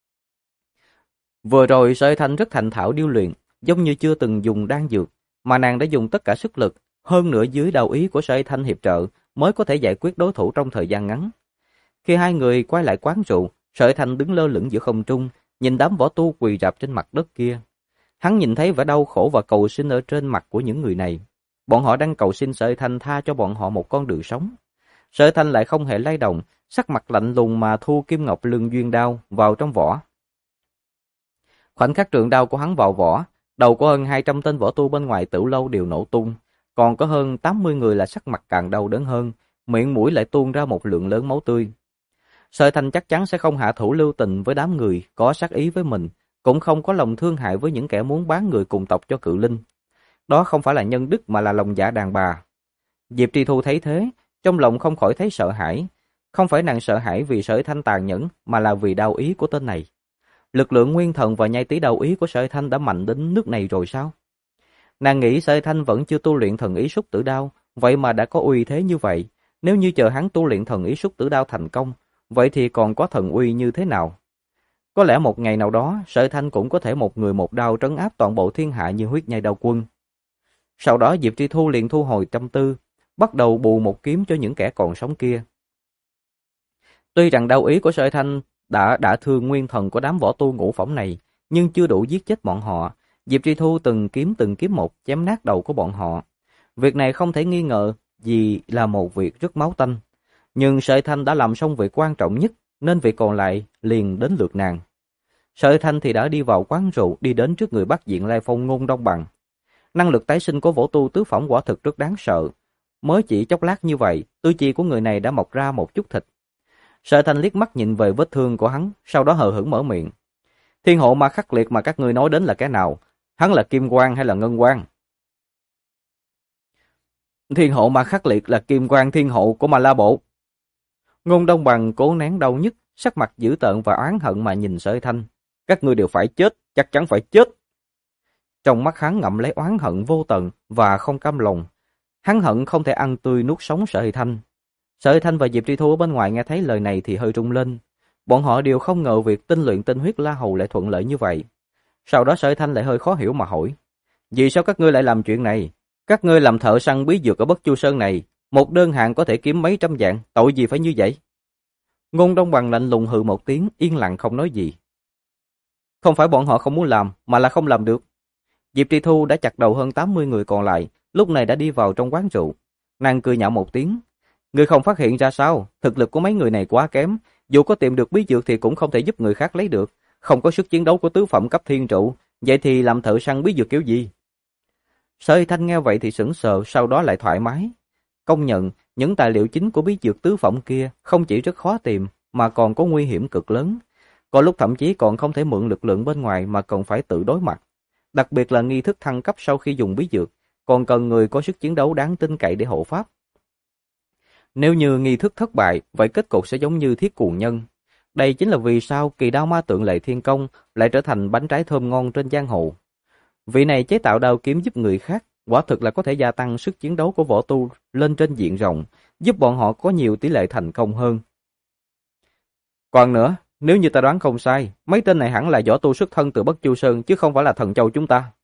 Vừa rồi Sợi Thanh rất thành thạo điêu luyện, giống như chưa từng dùng đan dược, mà nàng đã dùng tất cả sức lực, hơn nữa dưới đao ý của Sợi Thanh hiệp trợ mới có thể giải quyết đối thủ trong thời gian ngắn. Khi hai người quay lại quán rượu, Sợi Thanh đứng lơ lửng giữa không trung, nhìn đám võ tu quỳ rạp trên mặt đất kia. Hắn nhìn thấy vẻ đau khổ và cầu xin ở trên mặt của những người này. Bọn họ đang cầu xin Sợi Thanh tha cho bọn họ một con đường sống. Sợi Thanh lại không hề lay động, sắc mặt lạnh lùng mà thu kim ngọc lương duyên đao vào trong vỏ. Khoảnh khắc trượng đao của hắn vào vỏ, đầu của hơn 200 tên võ tu bên ngoài Tử Lâu đều nổ tung, còn có hơn 80 người là sắc mặt càng đau đớn hơn, miệng mũi lại tuôn ra một lượng lớn máu tươi. Sợi Thanh chắc chắn sẽ không hạ thủ lưu tình với đám người có sát ý với mình, cũng không có lòng thương hại với những kẻ muốn bán người cùng tộc cho Cự Linh. Đó không phải là nhân đức mà là lòng dạ đàn bà. Diệp Tri Thu thấy thế, trong lòng không khỏi thấy sợ hãi. Không phải nàng sợ hãi vì Sợi Thanh tàn nhẫn, mà là vì đao ý của tên này. Lực lượng nguyên thần và nhai tí đao ý của Sợi Thanh đã mạnh đến nước này rồi sao? Nàng nghĩ Sợi Thanh vẫn chưa tu luyện thần ý Súc Tử Đao, vậy mà đã có uy thế như vậy. Nếu như chờ hắn tu luyện thần ý Súc Tử Đao thành công, vậy thì còn có thần uy như thế nào? Có lẽ một ngày nào đó, Sợi Thanh cũng có thể một người một đao trấn áp toàn bộ thiên hạ như Huyết Nhai Đao Quân. Sau đó Diệp Tri Thu liền thu hồi tâm tư, bắt đầu bù một kiếm cho những kẻ còn sống kia. Tuy rằng đao ý của Sở Thanh đã thương nguyên thần của đám võ tu ngũ phẩm này, nhưng chưa đủ giết chết bọn họ. Diệp Tri Thu từng kiếm một chém nát đầu của bọn họ. Việc này không thể nghi ngờ gì là một việc rất máu tanh. Nhưng Sở Thanh đã làm xong việc quan trọng nhất, nên việc còn lại liền đến lượt nàng. Sở Thanh thì đã đi vào quán rượu, đi đến trước người Bắc Diện Lai Phong Ngôn Đông Bằng. Năng lực tái sinh của võ tu tứ phẩm quả thực rất đáng sợ. Mới chỉ chốc lát như vậy, tư chi của người này đã mọc ra một chút thịt. Sở Thanh liếc mắt nhìn về vết thương của hắn, sau đó hờ hững mở miệng. Thiên hộ ma khắc liệt mà các ngươi nói đến là cái nào? Hắn là kim quang hay là ngân quang? Thiên hộ ma khắc liệt là kim quang thiên hộ của Ma La Bộ. Ngôn Đông Bằng cố nén đau nhức, sắc mặt dữ tợn và oán hận mà nhìn Sở Thanh. Các ngươi đều phải chết, chắc chắn phải chết. Trong mắt hắn ngậm lấy oán hận vô tận và không cam lòng. Hắn hận không thể ăn tươi nuốt sống Sở Thanh. Sở Thanh và Diệp Tri Thu ở bên ngoài nghe thấy lời này thì hơi rung lên. Bọn họ đều không ngờ việc tinh luyện tinh huyết La Hầu lại thuận lợi như vậy. Sau đó Sở Thanh lại hơi khó hiểu mà hỏi. Vì sao các ngươi lại làm chuyện này? Các ngươi làm thợ săn bí dược ở Bất Chu Sơn này, một đơn hàng có thể kiếm mấy trăm vạn, tội gì phải như vậy? Ngôn Đông Bằng lạnh lùng hừ một tiếng, yên lặng không nói gì. Không phải bọn họ không muốn làm, mà là không làm được. Diệp Tri Thu đã chặt đầu hơn 80 người còn lại, lúc này đã đi vào trong quán rượu. Nàng cười nhạo một tiếng. Ngươi không phát hiện ra sao, thực lực của mấy người này quá kém, dù có tìm được bí dược thì cũng không thể giúp người khác lấy được, không có sức chiến đấu của tứ phẩm cấp thiên trụ, vậy thì làm thợ săn bí dược kiểu gì? Sở Thanh nghe vậy thì sững sờ, sau đó lại thoải mái. Công nhận, những tài liệu chính của bí dược tứ phẩm kia không chỉ rất khó tìm, mà còn có nguy hiểm cực lớn. Có lúc thậm chí còn không thể mượn lực lượng bên ngoài mà còn phải tự đối mặt. Đặc biệt là nghi thức thăng cấp sau khi dùng bí dược, còn cần người có sức chiến đấu đáng tin cậy để hộ pháp. Nếu như nghi thức thất bại, vậy kết cục sẽ giống như Thiết Cuồng Nhân. Đây chính là vì sao kỳ đao ma tượng Lệ Thiên Công lại trở thành bánh trái thơm ngon trên giang hồ. Vị này chế tạo đao kiếm giúp người khác, quả thực là có thể gia tăng sức chiến đấu của võ tu lên trên diện rộng, giúp bọn họ có nhiều tỷ lệ thành công hơn. Còn nữa, nếu như ta đoán không sai, mấy tên này hẳn là võ tu xuất thân từ Bất Chu Sơn chứ không phải là Thần Châu chúng ta.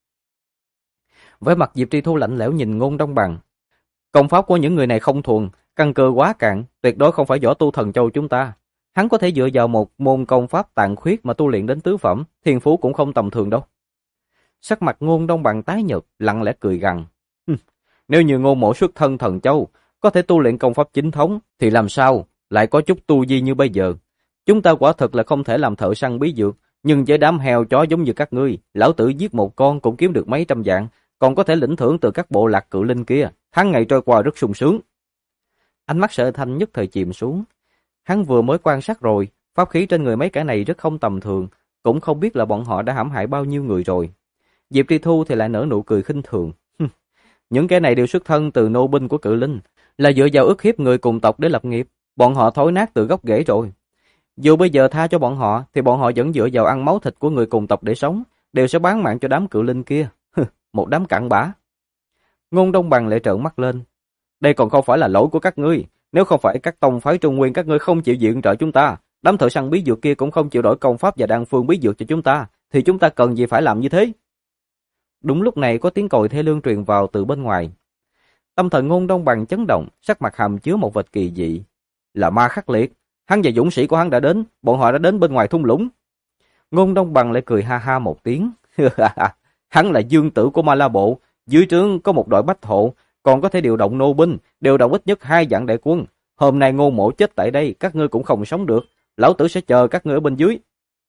Với mặt Diệp Tri Thu lạnh lẽo nhìn Ngôn Đông Bằng. Công pháp của những người này không thuần, căn cơ quá cạn, tuyệt đối không phải võ tu Thần Châu chúng ta. Hắn có thể dựa vào một môn công pháp tàn khuyết mà tu luyện đến tứ phẩm, thiên phú cũng không tầm thường đâu. Sắc mặt Ngôn Đông Bằng tái nhợt, lặng lẽ cười gằn. Nếu như Ngôn mộ xuất thân Thần Châu, có thể tu luyện công pháp chính thống, thì làm sao lại có chút tu vi như bây giờ? Chúng ta quả thực là không thể làm thợ săn bí dược, nhưng với đám heo chó giống như các ngươi, lão tử giết một con cũng kiếm được mấy trăm vạn, còn có thể lĩnh thưởng từ các bộ lạc cự linh kia, tháng ngày trôi qua rất sung sướng. Ánh mắt Sở Thanh nhất thời chìm xuống. Hắn vừa mới quan sát rồi, pháp khí trên người mấy kẻ này rất không tầm thường, cũng không biết là bọn họ đã hãm hại bao nhiêu người rồi. Diệp Tri Thu thì lại nở nụ cười khinh thường. Những kẻ này đều xuất thân từ nô binh của cự linh, là dựa vào ức hiếp người cùng tộc để lập nghiệp, bọn họ thối nát từ gốc rễ rồi. Dù bây giờ tha cho bọn họ, thì bọn họ vẫn dựa vào ăn máu thịt của người cùng tộc để sống, đều sẽ bán mạng cho đám cự linh kia. Một đám cặn bã. Ngôn Đông Bằng lại trợn mắt lên. Đây còn không phải là lỗi của các ngươi, nếu không phải các tông phái Trung Nguyên các ngươi không chịu viện trợ chúng ta, đám thợ săn bí dược kia cũng không chịu đổi công pháp và đan phương bí dược cho chúng ta, thì chúng ta cần gì phải làm như thế? Đúng lúc này có tiếng còi thê lương truyền vào từ bên ngoài. Tâm thần Ngôn Đông Bằng chấn động, sắc mặt hàm chứa một vệt kỳ dị. Là ma khắc liệt, hắn và dũng sĩ của hắn đã đến, bọn họ đã đến bên ngoài thung lũng. Ngôn Đông Bằng lại cười ha ha một tiếng. Hắn là dương tử của Ma La Bộ, dưới trướng có một đội bách hộ, còn có thể điều động nô binh, điều động ít nhất 2 vạn đại quân. Hôm nay Ngôn mộ chết tại đây, các ngươi cũng không sống được, lão tử sẽ chờ các ngươi ở bên dưới.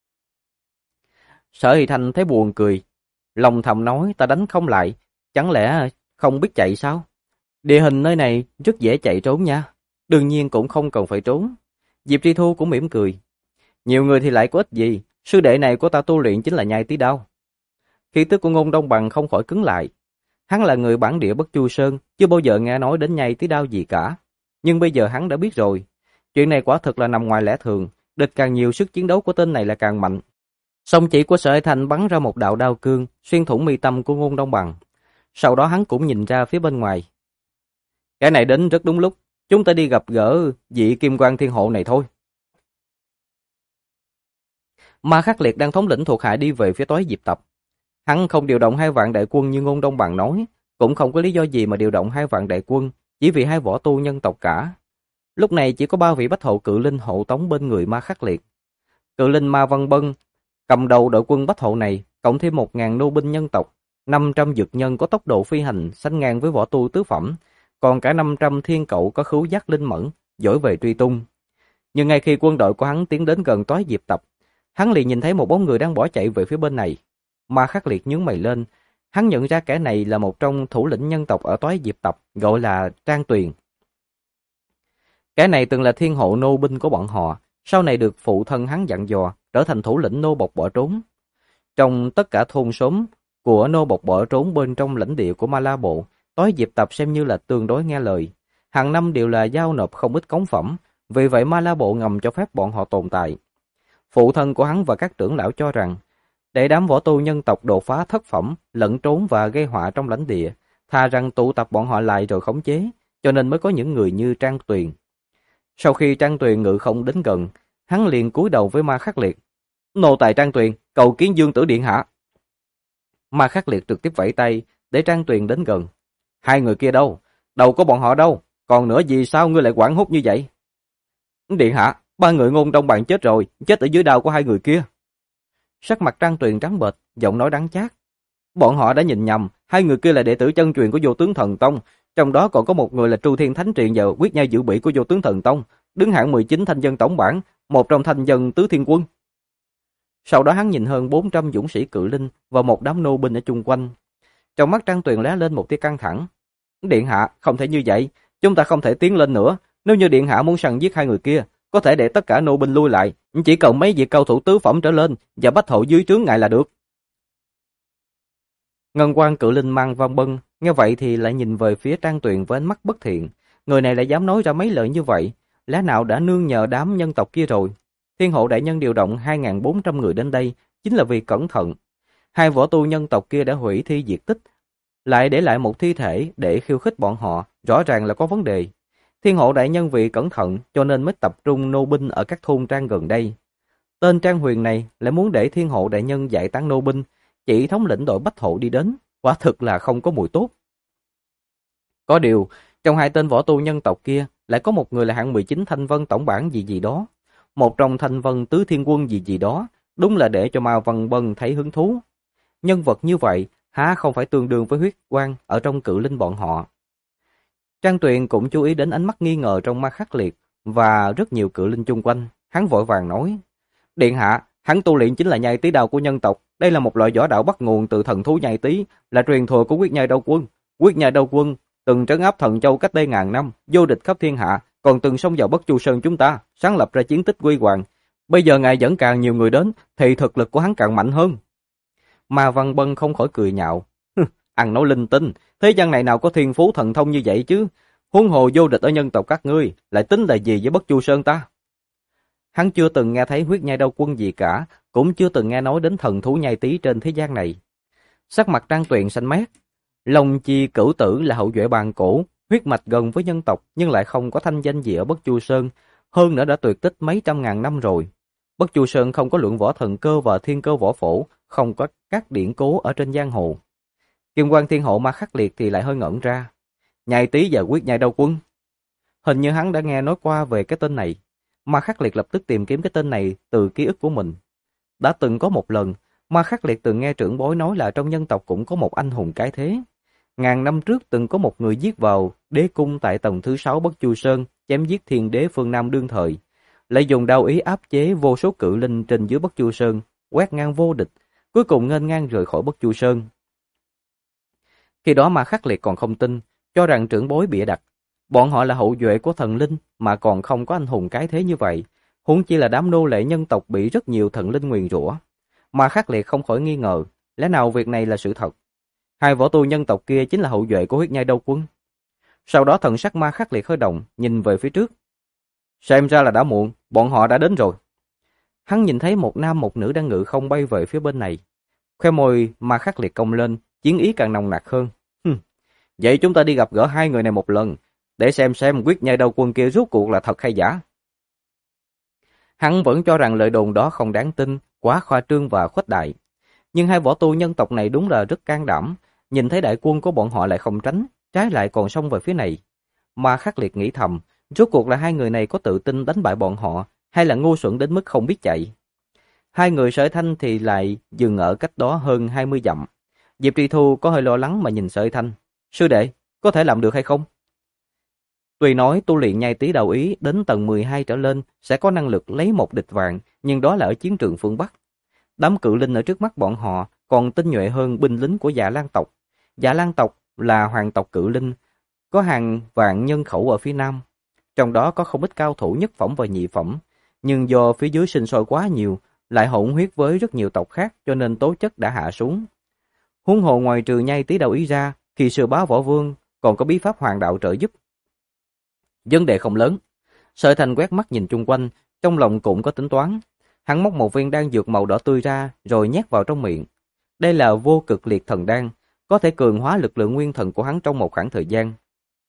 Sở Hy Thanh thấy buồn cười, lòng thầm nói ta đánh không lại, chẳng lẽ không biết chạy sao? Địa hình nơi này rất dễ chạy trốn nha, đương nhiên cũng không cần phải trốn. Diệp Tri Thu cũng mỉm cười. Nhiều người thì lại có ích gì, sư đệ này của ta tu luyện chính là nhai tí đao. Khí tức của Ngôn Đông Bằng không khỏi cứng lại. Hắn là người bản địa Bất Chu Sơn, chưa bao giờ nghe nói đến nhai tí đao gì cả. Nhưng bây giờ hắn đã biết rồi. Chuyện này quả thực là nằm ngoài lẽ thường, địch càng nhiều sức chiến đấu của tên này là càng mạnh. Song chỉ của Sở Hải Thành bắn ra một đạo đao cương, xuyên thủng mi tâm của Ngôn Đông Bằng. Sau đó hắn cũng nhìn ra phía bên ngoài. Cái này đến rất đúng lúc, chúng ta đi gặp gỡ vị Kim Quang Thiên Hộ này thôi. Ma Khắc Liệt đang thống lĩnh thuộc hạ đi về phía Toái Diệp Tập. Hắn không điều động 2 vạn đại quân như Ngôn Đông Bằng nói, cũng không có lý do gì mà điều động 2 vạn đại quân chỉ vì 2 võ tu nhân tộc cả. Lúc này chỉ có 3 vị bách hộ cự linh hộ tống bên người Ma Khắc Liệt. Cự linh Ma Văn Bân cầm đầu đội quân bách hộ này, cộng thêm 1.000 nô binh nhân tộc, 500 dược nhân có tốc độ phi hành sánh ngang với võ tu tứ phẩm, còn cả 500 thiên cậu có khứu giác linh mẫn, giỏi về truy tung. Nhưng ngay khi quân đội của hắn tiến đến gần Toái Diệp Tập, hắn liền nhìn thấy một bóng người đang bỏ chạy về phía bên này. Ma Khắc Liệt nhướng mày lên, hắn nhận ra kẻ này là một trong thủ lĩnh nhân tộc ở Toái Diệp Tập, gọi là Trang Tuyền. Kẻ này từng là thiên hộ nô binh của bọn họ, sau này được phụ thân hắn dặn dò, trở thành thủ lĩnh nô bộc bỏ trốn. Trong tất cả thôn xóm của nô bộc bỏ trốn bên trong lãnh địa của Ma La Bộ, Toái Diệp Tập xem như là tương đối nghe lời. Hàng năm đều là giao nộp không ít cống phẩm, vì vậy Ma La Bộ ngầm cho phép bọn họ tồn tại. Phụ thân của hắn và các trưởng lão cho rằng, để đám võ tu nhân tộc đột phá thất phẩm, lẫn trốn và gây họa trong lãnh địa, thà rằng tụ tập bọn họ lại rồi khống chế, cho nên mới có những người như Trang Tuyền. Sau khi Trang Tuyền ngự không đến gần, hắn liền cúi đầu với Ma Khắc Liệt. Nô tài Trang Tuyền, cầu kiến Dương Tử điện hạ. Ma Khắc Liệt trực tiếp vẫy tay để Trang Tuyền đến gần. 2 người kia đâu? Đầu của bọn họ đâu? Còn nữa vì sao ngươi lại hoảng hốt như vậy? Điện hạ, 3 người Ngôn Đông Bàn chết rồi, chết ở dưới đao của 2 người kia. Sắc mặt Trang Tuyền trắng bệch, giọng nói đắng chát. Bọn họ đã nhìn nhầm, 2 người kia là đệ tử chân truyền của Vô Tướng Thần Tông, trong đó còn có một người là Tru Thiên Thánh Truyền và Quyết Nhai Dự Bị của Vô Tướng Thần Tông, đứng hạng 19 thanh dân tổng bảng, một trong thanh dân tứ thiên quân. Sau đó hắn nhìn hơn 400 dũng sĩ cự linh và một đám nô binh ở chung quanh. Trong mắt Trang Tuyền lóe lên một tia căng thẳng. Điện hạ, không thể như vậy, chúng ta không thể tiến lên nữa. Nếu như điện hạ muốn săn giết 2 người kia, có thể để tất cả nô binh lui lại, chỉ cần mấy vị cao thủ tứ phẩm trở lên và bách hộ dưới trướng ngài là được. Ngân Quan cự linh mang Văn Bân nghe vậy thì lại nhìn về phía Trang Tuyền với ánh mắt bất thiện. Người này lại dám nói ra mấy lời như vậy, lẽ nào đã nương nhờ đám nhân tộc kia rồi? Thiên hộ đại nhân điều động 2.400 người đến đây chính là vì cẩn thận. 2 võ tu nhân tộc kia đã hủy thi diệt tích, lại để lại một thi thể để khiêu khích bọn họ, rõ ràng là có vấn đề. Thiên hộ đại nhân vì cẩn thận cho nên mới tập trung nô binh ở các thôn trang gần đây. Tên Trang Huyền này lại muốn để thiên hộ đại nhân giải tán nô binh, chỉ thống lĩnh đội bách hộ đi đến, quả thực là không có mùi tốt. Có điều, trong 2 tên võ tu nhân tộc kia lại có một người là hạng 19 thanh vân tổng bảng gì gì đó, một trong thanh vân tứ thiên quân gì gì đó, đúng là để cho Ma Văn Bân thấy hứng thú. Nhân vật như vậy há không phải tương đương với huyết quang ở trong cự linh bọn họ. Trang Tuyền cũng chú ý đến ánh mắt nghi ngờ trong Ma Khắc Liệt và rất nhiều cự linh chung quanh, hắn vội vàng nói: Điện hạ, hắn tu luyện chính là nhai tí đao của nhân tộc, đây là một loại võ đạo bắt nguồn từ thần thú nhai tí, là truyền thừa của Quyết Nhai Đao Quân. Quyết Nhai Đao Quân từng trấn áp Thần Châu cách đây ngàn năm, vô địch khắp thiên hạ, còn từng xông vào Bất Chu Sơn chúng ta, sáng lập ra chiến tích huy hoàng. Bây giờ ngài dẫn càng nhiều người đến, thì thực lực của hắn càng mạnh hơn. Ma Văn Bân không khỏi cười nhạo. Ăn nói linh tinh, thế gian này nào có thiên phú thần thông như vậy chứ? Huống hồ vô địch ở nhân tộc các ngươi, lại tính là gì với Bất Chu Sơn ta? Hắn chưa từng nghe thấy huyết nhai đao quân gì cả, cũng chưa từng nghe nói đến thần thú nhai tí trên thế gian này. Sắc mặt Trang Tuyền xanh mét. Long Chi Cửu Tử là hậu duệ bàn cổ, huyết mạch gần với nhân tộc nhưng lại không có thanh danh gì ở Bất Chu Sơn, hơn nữa đã tuyệt tích mấy trăm ngàn năm rồi. Bất Chu Sơn không có luận võ thần cơ và thiên cơ võ phổ, không có các điển cố ở trên giang hồ. Kim Quan Thiên Hộ Ma Khắc Liệt thì lại hơi ngẩn ra. Nhai tí và quyết nhai đao quân. Hình như hắn đã nghe nói qua về cái tên này. Ma Khắc Liệt lập tức tìm kiếm cái tên này từ ký ức của mình. Đã từng có một lần, Ma Khắc Liệt từng nghe trưởng bối nói là trong nhân tộc cũng có một anh hùng cái thế. Ngàn năm trước từng có một người giết vào đế cung tại tầng thứ 6 Bất Chu Sơn, chém giết thiên đế phương Nam đương thời, lại dùng đao ý áp chế vô số cự linh trên dưới Bất Chu Sơn, quét ngang vô địch, cuối cùng nghênh ngang rời khỏi Bất Chu Sơn. Khi đó Ma Khắc Liệt còn không tin, cho rằng trưởng bối bịa đặt. Bọn họ là hậu duệ của thần linh mà còn không có anh hùng cái thế như vậy, huống chi là đám nô lệ nhân tộc bị rất nhiều thần linh nguyền rủa. Ma Khắc Liệt không khỏi nghi ngờ, lẽ nào việc này là sự thật? Hai võ tu nhân tộc kia chính là hậu duệ của huyết nhai đao quân. Sau đó thần sắc Ma Khắc Liệt hơi động, nhìn về phía trước. Xem ra là đã muộn, bọn họ đã đến rồi. Hắn nhìn thấy một nam một nữ đang ngự không bay về phía bên này. Khoe môi Ma Khắc Liệt cong lên, chiến ý càng nồng nặc hơn. Vậy chúng ta đi gặp gỡ hai người này một lần, để xem quyết nhai đao quân kia rốt cuộc là thật hay giả. Hắn vẫn cho rằng lời đồn đó không đáng tin, quá khoa trương và khuếch đại. Nhưng hai võ tu nhân tộc này đúng là rất can đảm, nhìn thấy đại quân của bọn họ lại không tránh, trái lại còn xông về phía này. Ma Khắc Liệt nghĩ thầm, rốt cuộc là hai người này có tự tin đánh bại bọn họ, hay là ngu xuẩn đến mức không biết chạy. Hai người Sở Thanh thì lại dừng ở cách đó hơn 20 dặm. Diệp Tri Thu có hơi lo lắng mà nhìn Sở Thanh. Sư đệ, có thể làm được hay không? Tuy nói tu luyện nhai tí đạo ý đến tầng 12 trở lên sẽ có năng lực lấy một địch vạn, nhưng đó là ở chiến trường phương Bắc. Đám cự linh ở trước mắt bọn họ còn tinh nhuệ hơn binh lính của Dạ Lan tộc. Dạ Lan tộc là hoàng tộc cự linh, có hàng vạn nhân khẩu ở phía nam. Trong đó có không ít cao thủ nhất phẩm và nhị phẩm, nhưng do phía dưới sinh sôi quá nhiều, lại hỗn huyết với rất nhiều tộc khác cho nên tố chất đã hạ xuống. Huống hồ ngoài trừ nhai tí đạo ý ra, khi sư bá võ vương còn có bí pháp hoàng đạo trợ giúp. Vấn đề không lớn. Sở Thành quét mắt nhìn chung quanh, trong lòng cũng có tính toán. Hắn móc một viên đan dược màu đỏ tươi ra rồi nhét vào trong miệng. Đây là vô cực liệt thần đan, có thể cường hóa lực lượng nguyên thần của hắn trong một khoảng thời gian.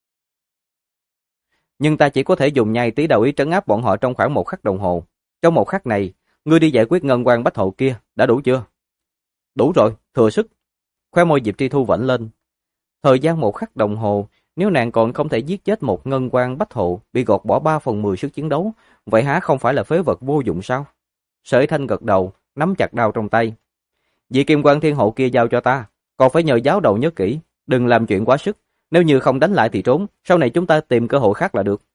Nhưng ta chỉ có thể dùng nhai tí đạo ý trấn áp bọn họ trong khoảng 1 khắc đồng hồ. Trong 1 khắc này, ngươi đi giải quyết ngân quan bách hộ kia, đã đủ chưa? Đủ rồi, thừa sức. Khóe môi Diệp Tri Thu vểnh lên. Thời gian 1 khắc đồng hồ, nếu nàng còn không thể giết chết một ngân quan bách hộ, bị gọt bỏ 3/10 sức chiến đấu, vậy há không phải là phế vật vô dụng sao? Sở Thanh gật đầu, nắm chặt đao trong tay. Vị kim quan thiên hộ kia giao cho ta, còn phải nhờ giáo đầu nhớ kỹ, đừng làm chuyện quá sức. Nếu như không đánh lại thì trốn, sau này chúng ta tìm cơ hội khác là được.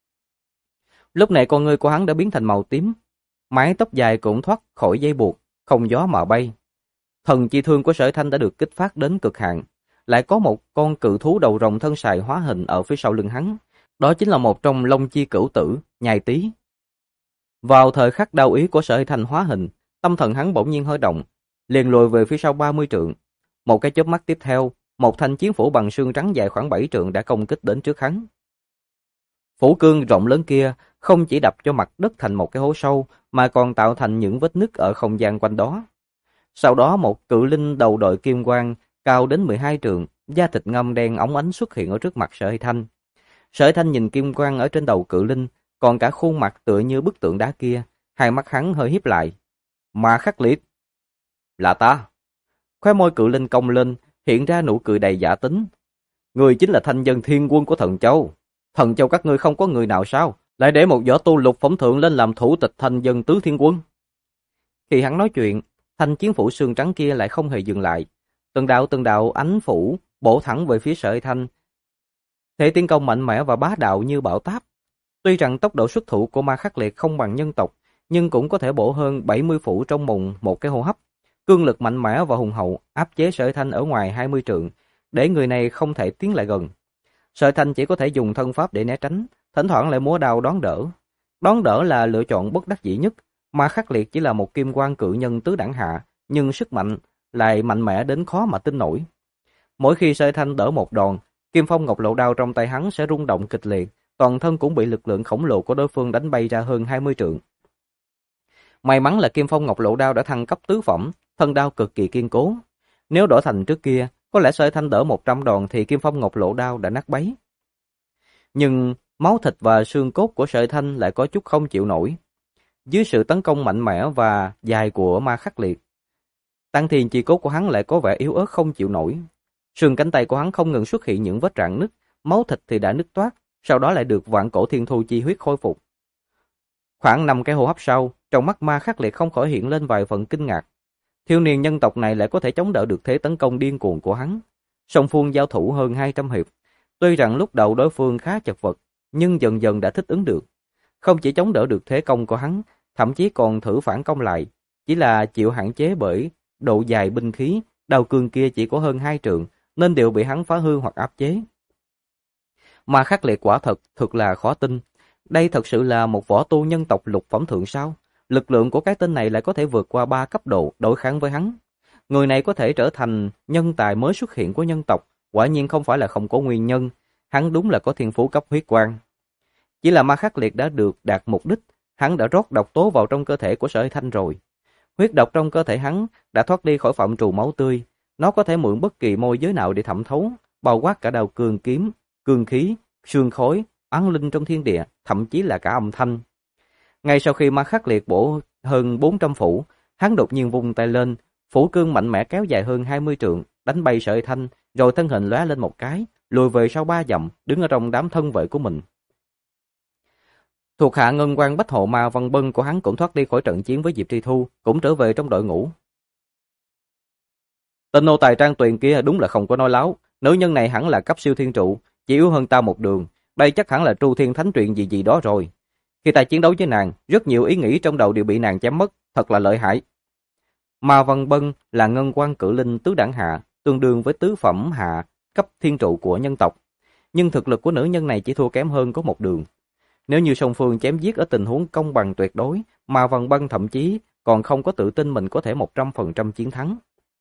Lúc này con ngươi của hắn đã biến thành màu tím, mái tóc dài cũng thoát khỏi dây buộc, không gió mà bay. Thần chi thương của Sở Thanh đã được kích phát đến cực hạn, lại có một con cự thú đầu rồng thân sài hóa hình ở phía sau lưng hắn, đó chính là một trong Long Chi Cửu Tử, Nhai Tý. Vào thời khắc đao ý của Sở Thanh hóa hình, tâm thần hắn bỗng nhiên hơi động, liền lùi về phía sau 30 trượng. Một cái chớp mắt tiếp theo, một thanh chiến phủ bằng xương trắng dài khoảng 7 trượng đã công kích đến trước hắn. Phủ cương rộng lớn kia không chỉ đập cho mặt đất thành một cái hố sâu, mà còn tạo thành những vết nứt ở không gian quanh đó. Sau đó một cự linh đầu đội kim quang, cao đến 12 trượng, da thịt ngăm đen óng ánh xuất hiện ở trước mặt Sở Thanh. Sở Thanh nhìn kim quang ở trên đầu cự linh, còn cả khuôn mặt tựa như bức tượng đá kia, hai mắt hắn hơi híp lại. Ma Khắc Liệt. Là ta. Khóe môi cự linh cong lên, hiện ra nụ cười đầy giả tính. Người chính là thanh dân thiên quân của Thần Châu. Thần Châu các ngươi không có người nào sao, lại để một võ tu lục phẩm thượng lên làm thủ tịch thanh dân tứ thiên quân. Khi hắn nói chuyện, thanh chiến phủ xương trắng kia lại không hề dừng lại. Từng đạo ánh phủ bổ thẳng về phía Sở Thanh. Thể tiến công mạnh mẽ và bá đạo như bão táp. Tuy rằng tốc độ xuất thủ của Ma Khắc Liệt không bằng nhân tộc, nhưng cũng có thể bổ hơn 70 phủ trong một cái hô hấp. Cương lực mạnh mẽ và hùng hậu áp chế Sở Thanh ở ngoài 20 trượng, để người này không thể tiến lại gần. Sở Thanh chỉ có thể dùng thân pháp để né tránh, thỉnh thoảng lại múa đao đón đỡ. Đón đỡ là lựa chọn bất đắc dĩ nhất. Ma Khắc Liệt chỉ là một kim quan cự nhân tứ đẳng hạ, nhưng sức mạnh lại mạnh mẽ đến khó mà tin nổi. Mỗi khi Sở Thanh đỡ một đòn, Kim Phong Ngọc Lộ đao trong tay hắn sẽ rung động kịch liệt, toàn thân cũng bị lực lượng khổng lồ của đối phương đánh bay ra hơn 20 trượng. May mắn là Kim Phong Ngọc Lộ đao đã thăng cấp tứ phẩm, thân đao cực kỳ kiên cố. Nếu đổi thành trước kia, có lẽ Sở Thanh đỡ 100 đòn thì Kim Phong Ngọc Lộ đao đã nát bấy. Nhưng máu thịt và xương cốt của Sở Thanh lại có chút không chịu nổi. Dưới sự tấn công mạnh mẽ và dài của Ma Khắc Liệt, Tăng Thiền chi cốt của hắn lại có vẻ yếu ớt không chịu nổi. Sườn cánh tay của hắn không ngừng xuất hiện những vết rạn nứt, máu thịt thì đã nứt toát, sau đó lại được vạn cổ thiên thu chi huyết khôi phục. Khoảng 5 cái hô hấp sau, trong mắt Ma Khắc Liệt không khỏi hiện lên vài phần kinh ngạc. Thiếu niên nhân tộc này lại có thể chống đỡ được thế tấn công điên cuồng của hắn. Song phương giao thủ hơn 200 hiệp, tuy rằng lúc đầu đối phương khá chật vật, nhưng dần dần đã thích ứng được. Không chỉ chống đỡ được thế công của hắn, thậm chí còn thử phản công lại, chỉ là chịu hạn chế bởi độ dài binh khí, đao cương kia chỉ có hơn 2 trượng, nên đều bị hắn phá hư hoặc áp chế. Ma Khắc Liệt quả thực là khó tin. Đây thật sự là một võ tu nhân tộc lục phẩm thượng sao? Lực lượng của cái tên này lại có thể vượt qua 3 cấp độ đối kháng với hắn. Người này có thể trở thành nhân tài mới xuất hiện của nhân tộc, quả nhiên không phải là không có nguyên nhân. Hắn đúng là có thiên phú cấp huyết quang. Chỉ là Ma Khắc Liệt đã được đạt mục đích, hắn đã rót độc tố vào trong cơ thể của Sở Thanh rồi. Huyết độc trong cơ thể hắn đã thoát đi khỏi phạm trù máu tươi, nó có thể mượn bất kỳ môi giới nào để thẩm thấu, bao quát cả đao cương kiếm, cương khí, xương khối, oán linh trong thiên địa, thậm chí là cả âm thanh. Ngay sau khi Ma Khắc Liệt bổ hơn 400 phủ, hắn đột nhiên vung tay lên, phủ cương mạnh mẽ kéo dài hơn 20 trượng, đánh bay Sở Thanh, rồi thân hình lóe lên một cái, lùi về sau 3 dặm, đứng ở trong đám thân vệ của mình. Thuộc hạ Ngân Quan Bách Hộ Ma Văn Bân của hắn cũng thoát đi khỏi trận chiến với Diệp Tri Thu, cũng trở về trong đội ngũ. Tên nô tài Trang Tuyền kia đúng là không có nói láo, nữ nhân này hẳn là cấp siêu thiên trụ, chỉ yếu hơn ta một đường, đây chắc hẳn là Tru Thiên Thánh Truyền gì gì đó rồi. Khi ta chiến đấu với nàng, rất nhiều ý nghĩ trong đầu đều bị nàng chém mất, thật là lợi hại. Ma Văn Bân là Ngân Quan Cự Linh tứ đẳng hạ, tương đương với tứ phẩm hạ cấp thiên trụ của nhân tộc, nhưng thực lực của nữ nhân này chỉ thua kém hơn có một đường. Nếu như song phương chém giết ở tình huống công bằng tuyệt đối, Ma Văn Bân thậm chí còn không có tự tin mình có thể 100% chiến thắng.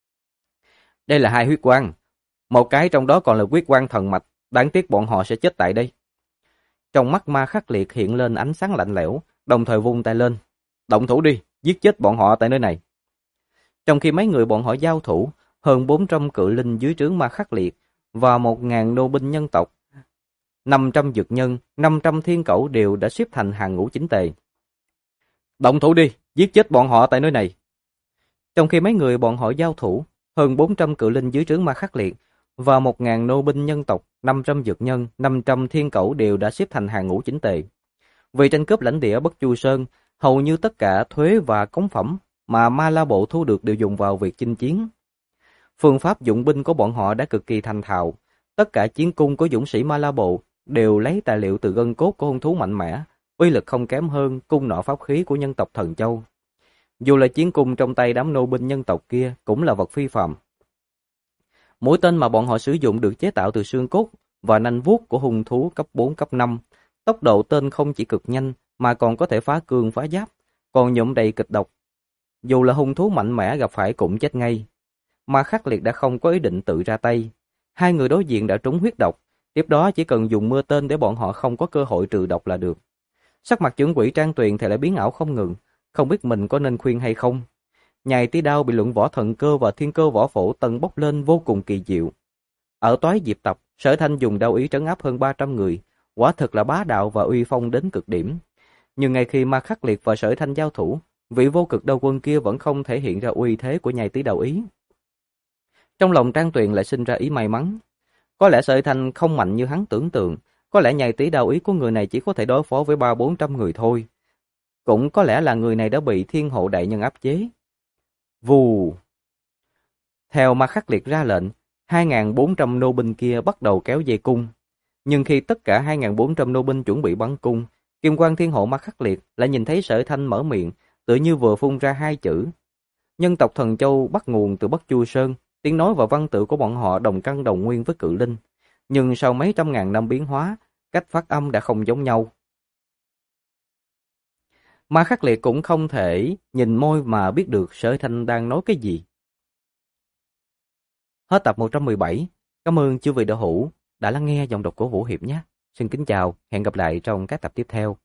Đây là hai huyết quang, một cái trong đó còn là huyết quang thần mạch, đáng tiếc bọn họ sẽ chết tại đây. Trong mắt Ma Khắc Liệt hiện lên ánh sáng lạnh lẽo, đồng thời vung tay lên. Động thủ đi, giết chết bọn họ tại nơi này. Trong khi mấy người bọn họ giao thủ, hơn 400 cự linh dưới trướng Ma Khắc Liệt và 1.000 nô binh nhân tộc, 500 dược nhân, 500 thiên cẩu đều đã xếp thành hàng ngũ chỉnh tề. Động thủ đi, giết chết bọn họ tại nơi này. Trong khi mấy người bọn họ giao thủ, hơn 400 cự linh dưới trướng Ma Khắc Liệt và 1.000 nô binh nhân tộc, 500 dược nhân, 500 thiên cẩu đều đã xếp thành hàng ngũ chỉnh tề. Vì tranh cướp lãnh địa Bất Chu Sơn, hầu như tất cả thuế và cống phẩm mà Ma La Bộ thu được đều dùng vào việc chinh chiến. Phương pháp dụng binh của bọn họ đã cực kỳ thành thạo. Tất cả chiến cung của dũng sĩ Ma La Bộ đều lấy tài liệu từ gân cốt của hung thú mạnh mẽ, uy lực không kém hơn cung nỏ pháp khí của nhân tộc Thần Châu. Dù là chiến cung trong tay đám nô binh nhân tộc kia cũng là vật phi phàm. Mũi tên mà bọn họ sử dụng được chế tạo từ xương cốt và nanh vuốt của hung thú cấp 4 cấp 5. Tốc độ tên không chỉ cực nhanh mà còn có thể phá cương phá giáp, còn nhuộm đầy kịch độc. Dù là hung thú mạnh mẽ gặp phải cũng chết ngay. Ma Khắc Liệt đã không có ý định tự ra tay. Hai người đối diện đã trúng huyết độc, tiếp đó chỉ cần dùng mưa tên để bọn họ không có cơ hội trừ độc là được. Sắc mặt trưởng quỷ Trang Tuyền thì lại biến ảo không ngừng, không biết mình có nên khuyên hay không. Nhài tí đao bị luận võ thần cơ và thiên cơ võ phổ tầng bốc lên vô cùng kỳ diệu. Ở toái diệp tập, Sở Thanh dùng đao ý trấn áp hơn 300 người, quả thực là bá đạo và uy phong đến cực điểm. Nhưng ngay khi Ma Khắc Liệt và Sở Thanh giao thủ, vị vô cực đao quân kia vẫn không thể hiện ra uy thế của nhai tí đao ý. Trong lòng Trang Tuyền lại sinh ra ý may mắn. Có lẽ Sở Thanh không mạnh như hắn tưởng tượng, có lẽ nhai tí đao ý của người này chỉ có thể đối phó với 300-400 người thôi. Cũng có lẽ là người này đã bị thiên hộ đại nhân áp chế. Vù! Theo Ma Khắc Liệt ra lệnh, 2.400 nô binh kia bắt đầu kéo dây cung. Nhưng khi tất cả 2.400 nô binh chuẩn bị bắn cung, Kim Quang Thiên Hộ Ma Khắc Liệt lại nhìn thấy Sở Thanh mở miệng, tựa như vừa phun ra hai chữ. Nhân tộc Thần Châu bắt nguồn từ Bất Chu Sơn, tiếng nói và văn tự của bọn họ đồng căn đồng nguyên với cự linh. Nhưng sau mấy trăm ngàn năm biến hóa, cách phát âm đã không giống nhau. Ma Khắc Liệt cũng không thể nhìn môi mà biết được Sở Thanh đang nói cái gì. Hết tập 117. Cảm ơn chư vị đạo hữu đã lắng nghe giọng đọc của Vũ Hiệp nhé. Xin kính chào, hẹn gặp lại trong các tập tiếp theo.